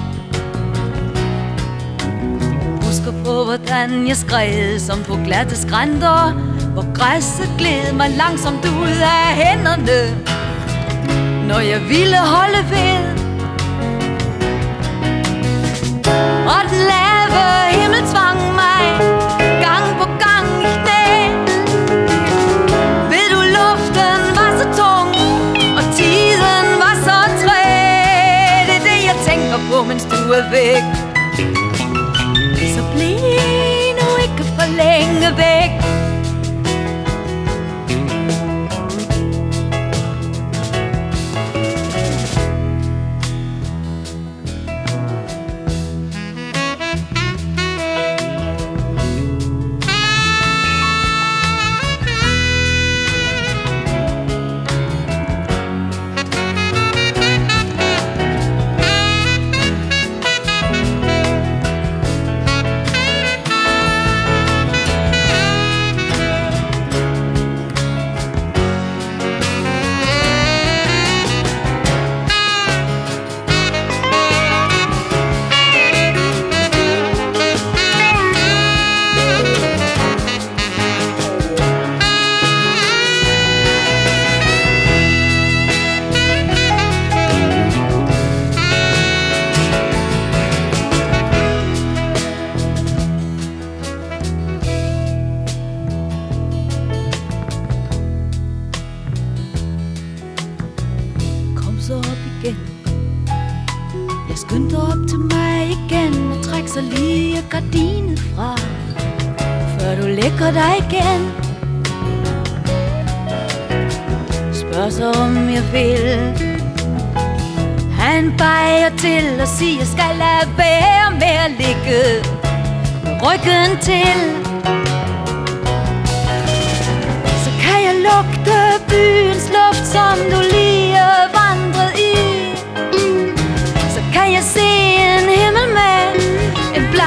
Husker på hvordan jeg skred som på glatte skrænter, hvor græsset gled mig langsomt ud af hænderne, når jeg ville holde ved. Og den lave himmel tvang mig gang på gang i knæ. Ved du luften var så tung, og tiden var så træt. Det er det jeg tænker på mens du er væk. Så bliv nu ikke for længe væk. Dig igen. Spørg så om jeg vil have en bajer til og sige jeg skal lade være med at ligge med ryggen til. Så kan jeg lugte byens luft som du lige vandret i. Så kan jeg se en himmel med en blå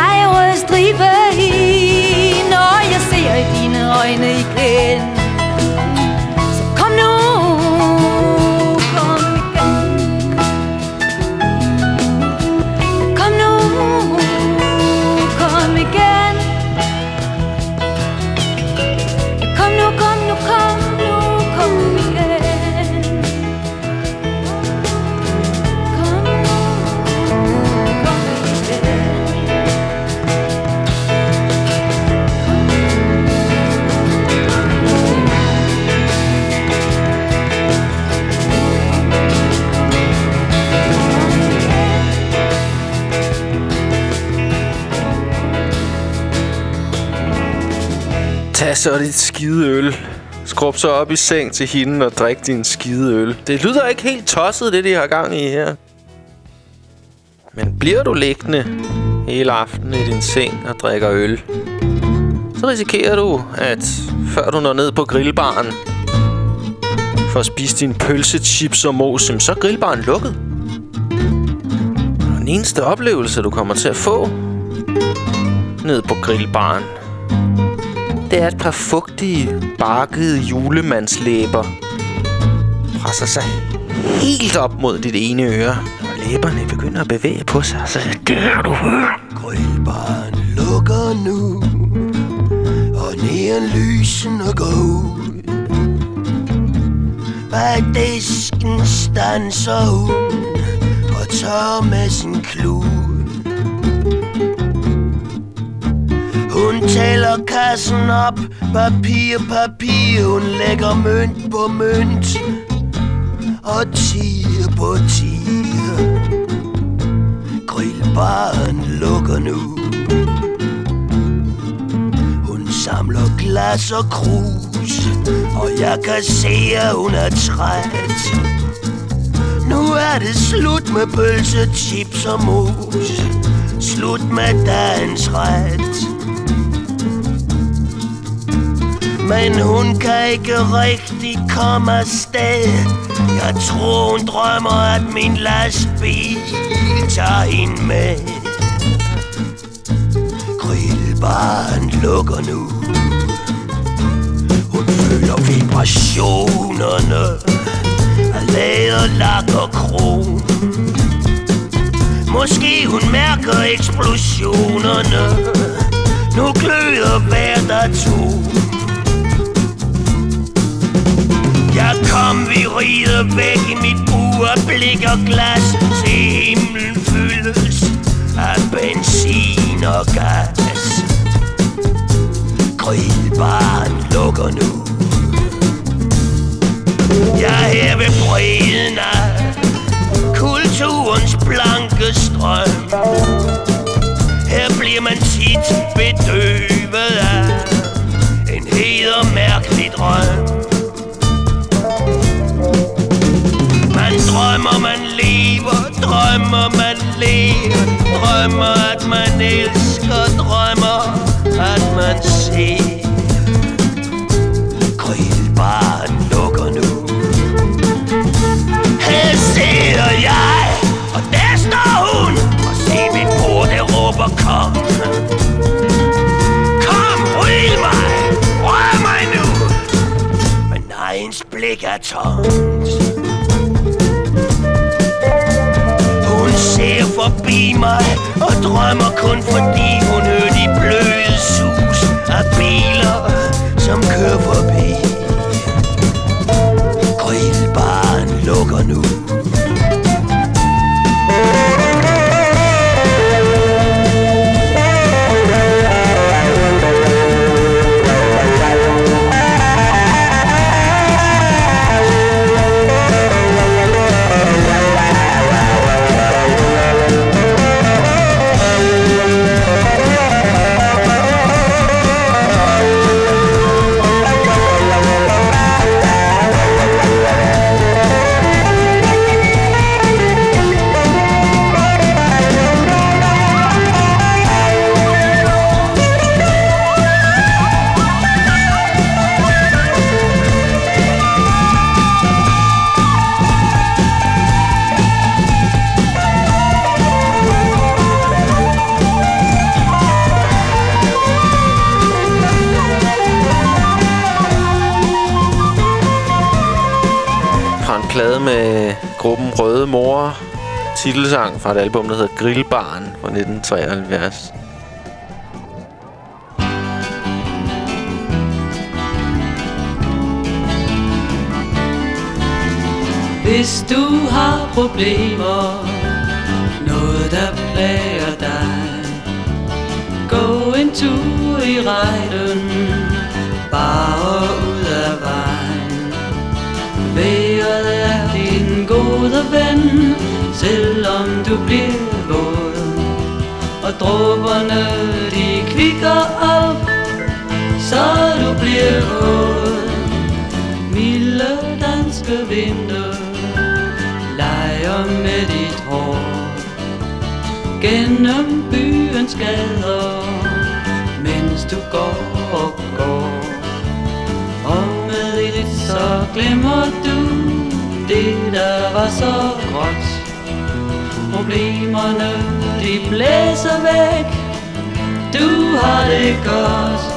Tag så dit skide øl. Skrub så op i seng til hende og drik din skide øl. Det lyder ikke helt tosset, det de har gang i her. Men bliver du liggende hele aftenen i din seng og drikker øl, så risikerer du, at før du når ned på grillbaren for at spise dine pølsechips og mos, så er grillbaren lukket. Og den eneste oplevelse, du kommer til at få ned på grillbaren, det er et par fugtige, barkede julemandslæber presser sig helt op mod dit ene øre, og læberne begynder at bevæge på sig, så det her du hører. Grillbaren lukker nu, og neonlysene går ud. Bag disken standser hun og tør med sin klud. Hun tæller kassen op, papir, papir. Hun lægger mønt på mønt og tiger på tiger. Grillbaren lukker nu. Hun samler glas og krus, og jeg kan se, at hun er træt. Nu er det slut med pølse, chips og mos. Slut med dagens ret. Men hun kan ikke rigtig komme afsted. Jeg tror hun drømmer, at min lastbil tager hende med. Grillbaren lukker nu. Hun føler vibrationerne af læder, lak og kron. Måske hun mærker eksplosionerne. Nu gløder hvert atom. Jeg kom, vi rider væk i mit bur, blik og glas, til himlen fyldes af benzin og gas. Grillbaren lukker nu. Jeg er her ved bredden af kulturens blanke strøm. Her bliver man tit bedøvet af en hed og mærkelig drøm. Man drømmer, man lever, drømmer, man lever. Drømmer, at man elsker, drømmer, at man ser. Grillbaren lukker nu. Her sidder jeg, og der står hun, og se mit bord, der råber kom. Kom, ryl mig, rør mig nu. Men nej, hendes blik er tomt. Hun ser forbi mig og drømmer kun fordi hun hører de bløde sus af biler, som kører forbi. Grillbaren lukker nu. Plade med gruppen Røde Mor. Titelsang fra et album, der hedder Grillbaren fra nitten treoghalvfjerds. Hvis du har problemer, noget der plager dig, gå en tur i rejden, bare ud af vejen. Vejret er din gode ven, selvom du bliver våd, og dråberne de kvikker op, så du gået. Milde danske vinter leger med dit hår gennem byens gader, mens du går og går. Og med et så glemmer du det, der var så gråt. Problemerne, de blæser væk. Du har det godt.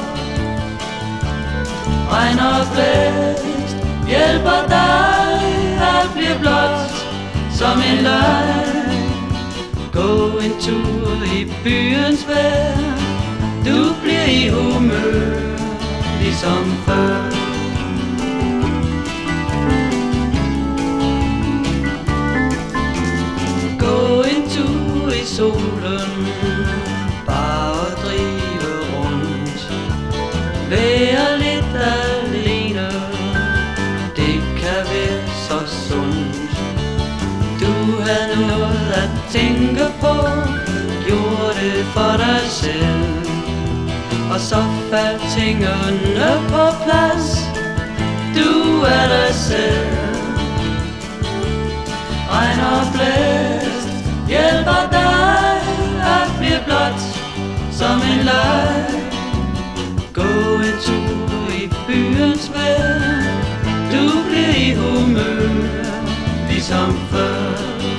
Regn og blæst hjælper dig. Alt bliver blot som en løgn. Gå en tur i byens vejr. Du bliver i humør ligesom før. Gå en tur i solen, bare drive rundt. Vær lidt alene, det kan være så sundt. Du havde noget at tænke på, gjorde det for dig selv. Og så faldt tingene på plads. Du er dig selv. Regn og blæst hjælper dig. Alt bliver blot som en leg. Gå en tur i byens vejr. Du bliver i humør ligesom før.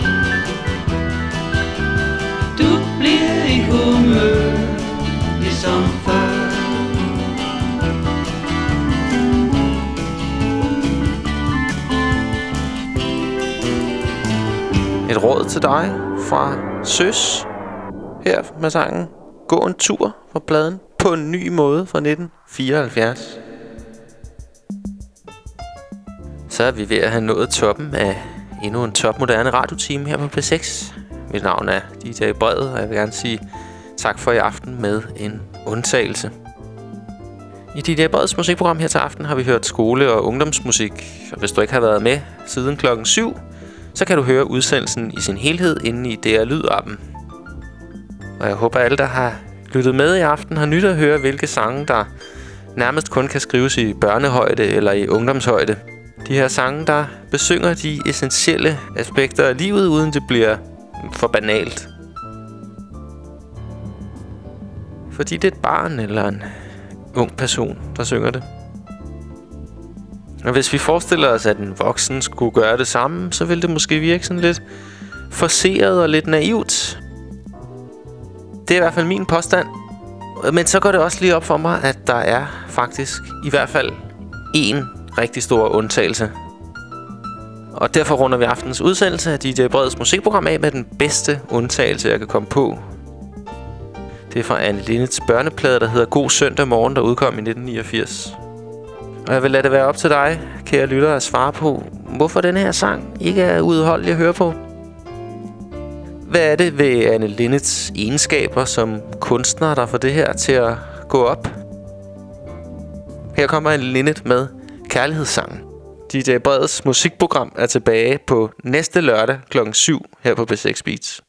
Du bliver i humør ligesom før. Et råd til dig fra Søs her med sangen Gå en tur fra pladen På en ny måde fra nitten fireoghalvfjerds. Så er vi ved at have nået toppen af endnu en topmoderne radiotime her på P seks. Mit navn er D J Brevet, og jeg vil gerne sige tak for i aften med en undtagelse. I D J Breds musikprogram her til aften har vi hørt skole- og ungdomsmusik. Og hvis du ikke har været med siden klokken syv, så kan du høre udsendelsen i sin helhed inde i D R Lyd-appen. Og jeg håber, at alle, der har lyttet med i aften, har nyt at høre, hvilke sange, der nærmest kun kan skrives i børnehøjde eller i ungdomshøjde. De her sange, der besynger de essentielle aspekter af livet, uden det bliver for banalt. Fordi det er et barn eller en ung person, der synger det. Og hvis vi forestiller os, at en voksen skulle gøre det samme, så ville det måske virke sådan lidt forceret og lidt naivt. Det er i hvert fald min påstand. Men så går det også lige op for mig, at der er faktisk i hvert fald én rigtig stor undtagelse. Og derfor runder vi aftens udsendelse af D J Breds musikprogram af med den bedste undtagelse, jeg kan komme på. Det er fra Anne Linnets børneplade, der hedder God søndag morgen, der udkom i nitten niogfirs. Og jeg vil lade det være op til dig, kære lytter, at svare på, hvorfor den her sang ikke er udholdelig at høre på. Hvad er det ved Anne Linnets egenskaber som kunstner, der får det her til at gå op? Her kommer Anne Linnet med Kærlighedssangen. D J Breds musikprogram er tilbage på næste lørdag klokken syv her på P seks Beats.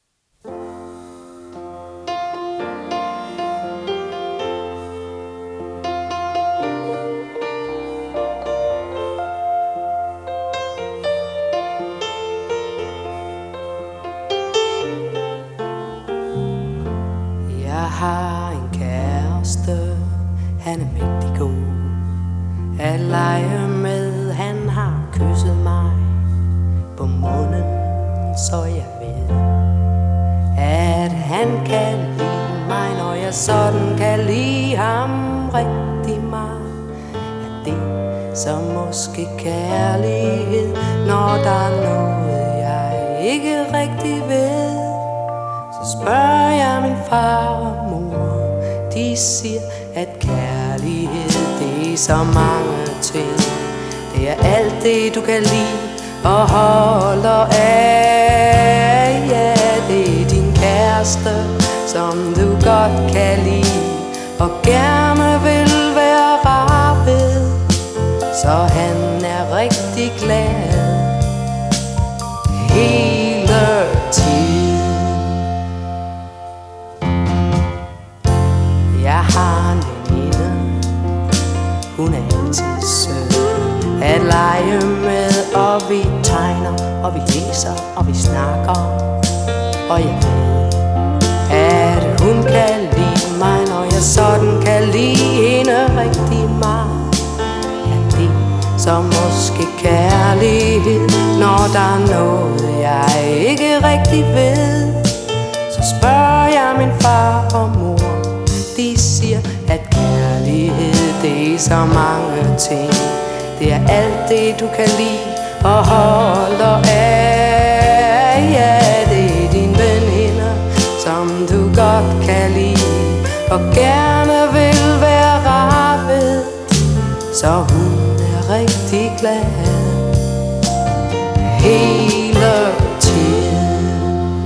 Jeg har en kæreste, han er mægtig god at lege med. Han har kysset mig på munden, så jeg ved, at han kan lide mig, når jeg sådan kan lide ham rigtig meget. Er det så måske kærlighed, når der er noget, jeg ikke rigtig ved? Så spørger jeg min far og mor, de siger, at kærlighed, det er så mange ting. Det er alt det, du kan lide og holder af. Ja, det er din kæreste, som du godt kan lide og gerne vil være rar ved. Så han er rigtig glad hele tiden. Jeg har en veninde, hun er altid sød at lege med. Og vi tegner, og vi læser, og vi snakker. Og jeg ved, at hun kan lide mig, når jeg sådan kan lide hende rigtig meget. Ja, det som måske kærlighed, når der er noget, jeg ikke rigtig ved. Så spørger jeg min far og mor. De siger, at kærlighed, det er så mange ting. Det er alt det, du kan lide og holder af. Ja, det er dine veninder, som du godt kan lide og gerne vil være rar ved. Så hun er rigtig glad hele tiden.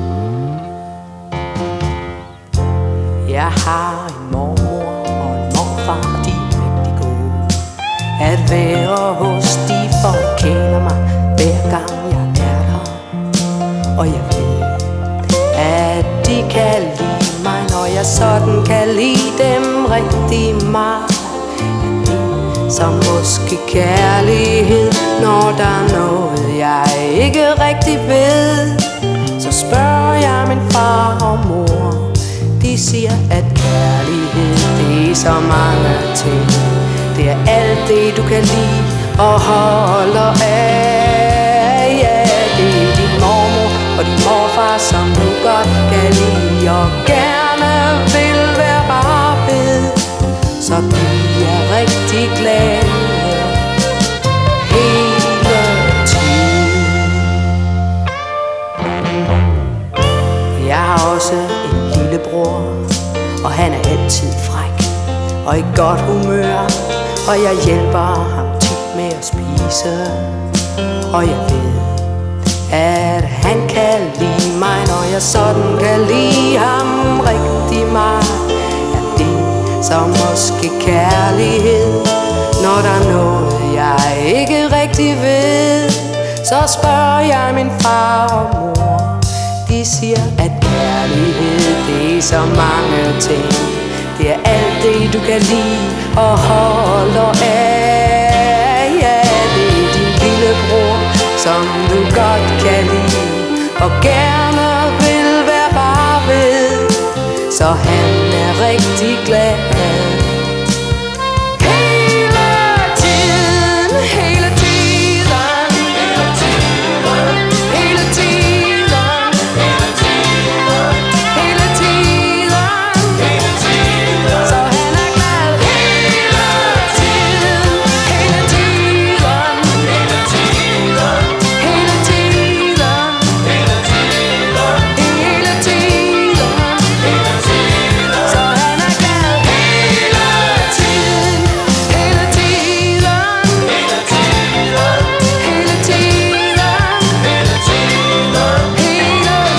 Jeg har en mormor og en morfar, de er rigtig gode at være hos. De forkæler mig hver gang jeg er der. Og jeg ved, at de kan lide mig, når jeg sådan kan lide dem rigtig meget. Ja, det som måske kærlighed, når der er noget, jeg ikke rigtig ved. Så spørger jeg min far og mor. De siger, at kærlighed, det er så mange ting. Det er alt det, du kan lide og holder af. Ja, det er din mormor og din morfar, som du godt kan lide og gerne vil være rar ved. Så de er rigtig glade hele tiden. Jeg har også en lillebror, og han er altid fræk og i godt humør. Og jeg hjælper ham tit med at spise. Og jeg ved, at han kan lide mig, når jeg sådan kan lide ham rigtig meget. Ja, det som måske kærlighed, når der er noget, jeg ikke rigtig ved. Så spørger jeg min far og mor. De siger, at kærlighed, det er så mange ting. Det er alt det, du kan lide og holder af. Ja, det er din lillebror, som du godt kan lide og gerne vil være rar ved. Så han er rigtig glad hele tiden, hele tiden, hele tiden, hele tiden, hele tiden, hele tiden. Så han er glad hele tiden, hele tiden, hele tiden, hele tiden, hele tiden, hele tiden, hele tiden. Så han er glad hele tiden, hele tiden, hele tiden, hele tiden, hele tiden, hele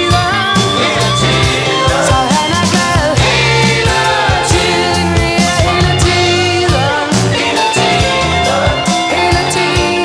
tiden, hele tiden. Så han er glad hele tiden, hele tiden, hele tiden, hele tiden,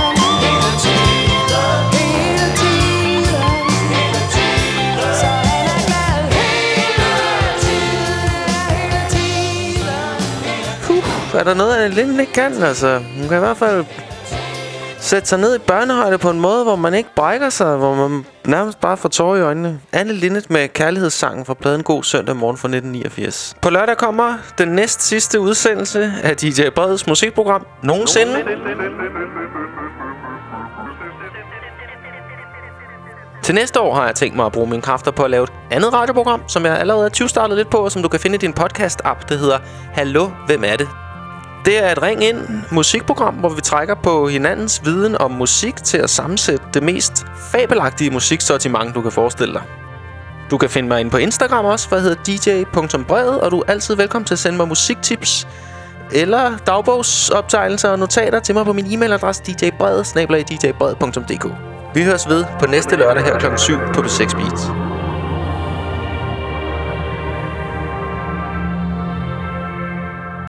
hele tiden, hele tiden. Så han er glad hele tiden, hele tiden. Puh, er der noget, Anne Linden ikke kan? Altså, hun kan i hvert fald sætte sig ned i børnehøjde på en måde, hvor man ikke brækker sig, hvor man nærmest bare får tårer i øjnene. Anne Linnet med kærlighedssangen fra pladen God Søndag Morgen fra nitten niogfirs. På lørdag kommer den næst sidste udsendelse af D J Breds musikprogram nogensinde. Til næste år har jeg tænkt mig at bruge mine kræfter på at lave et andet radioprogram, som jeg allerede har tyve-startet lidt på, og som du kan finde i din podcast-app. Det hedder Hallo, hvem er det? Det er et ring ind musikprogram, hvor vi trækker på hinandens viden om musik til at sammensætte det mest fabelagtige musiksortiment, du kan forestille dig. Du kan finde mig inde på Instagram også, hvor jeg hedder d j punktum brevet, og du er altid velkommen til at sende mig musiktips eller dagbogsoptegnelser og notater til mig på min e-mailadresse d j brevet bindestreg d j brevet punktum d k. Vi høres ved på næste lørdag her klokken syv på B seks Beat.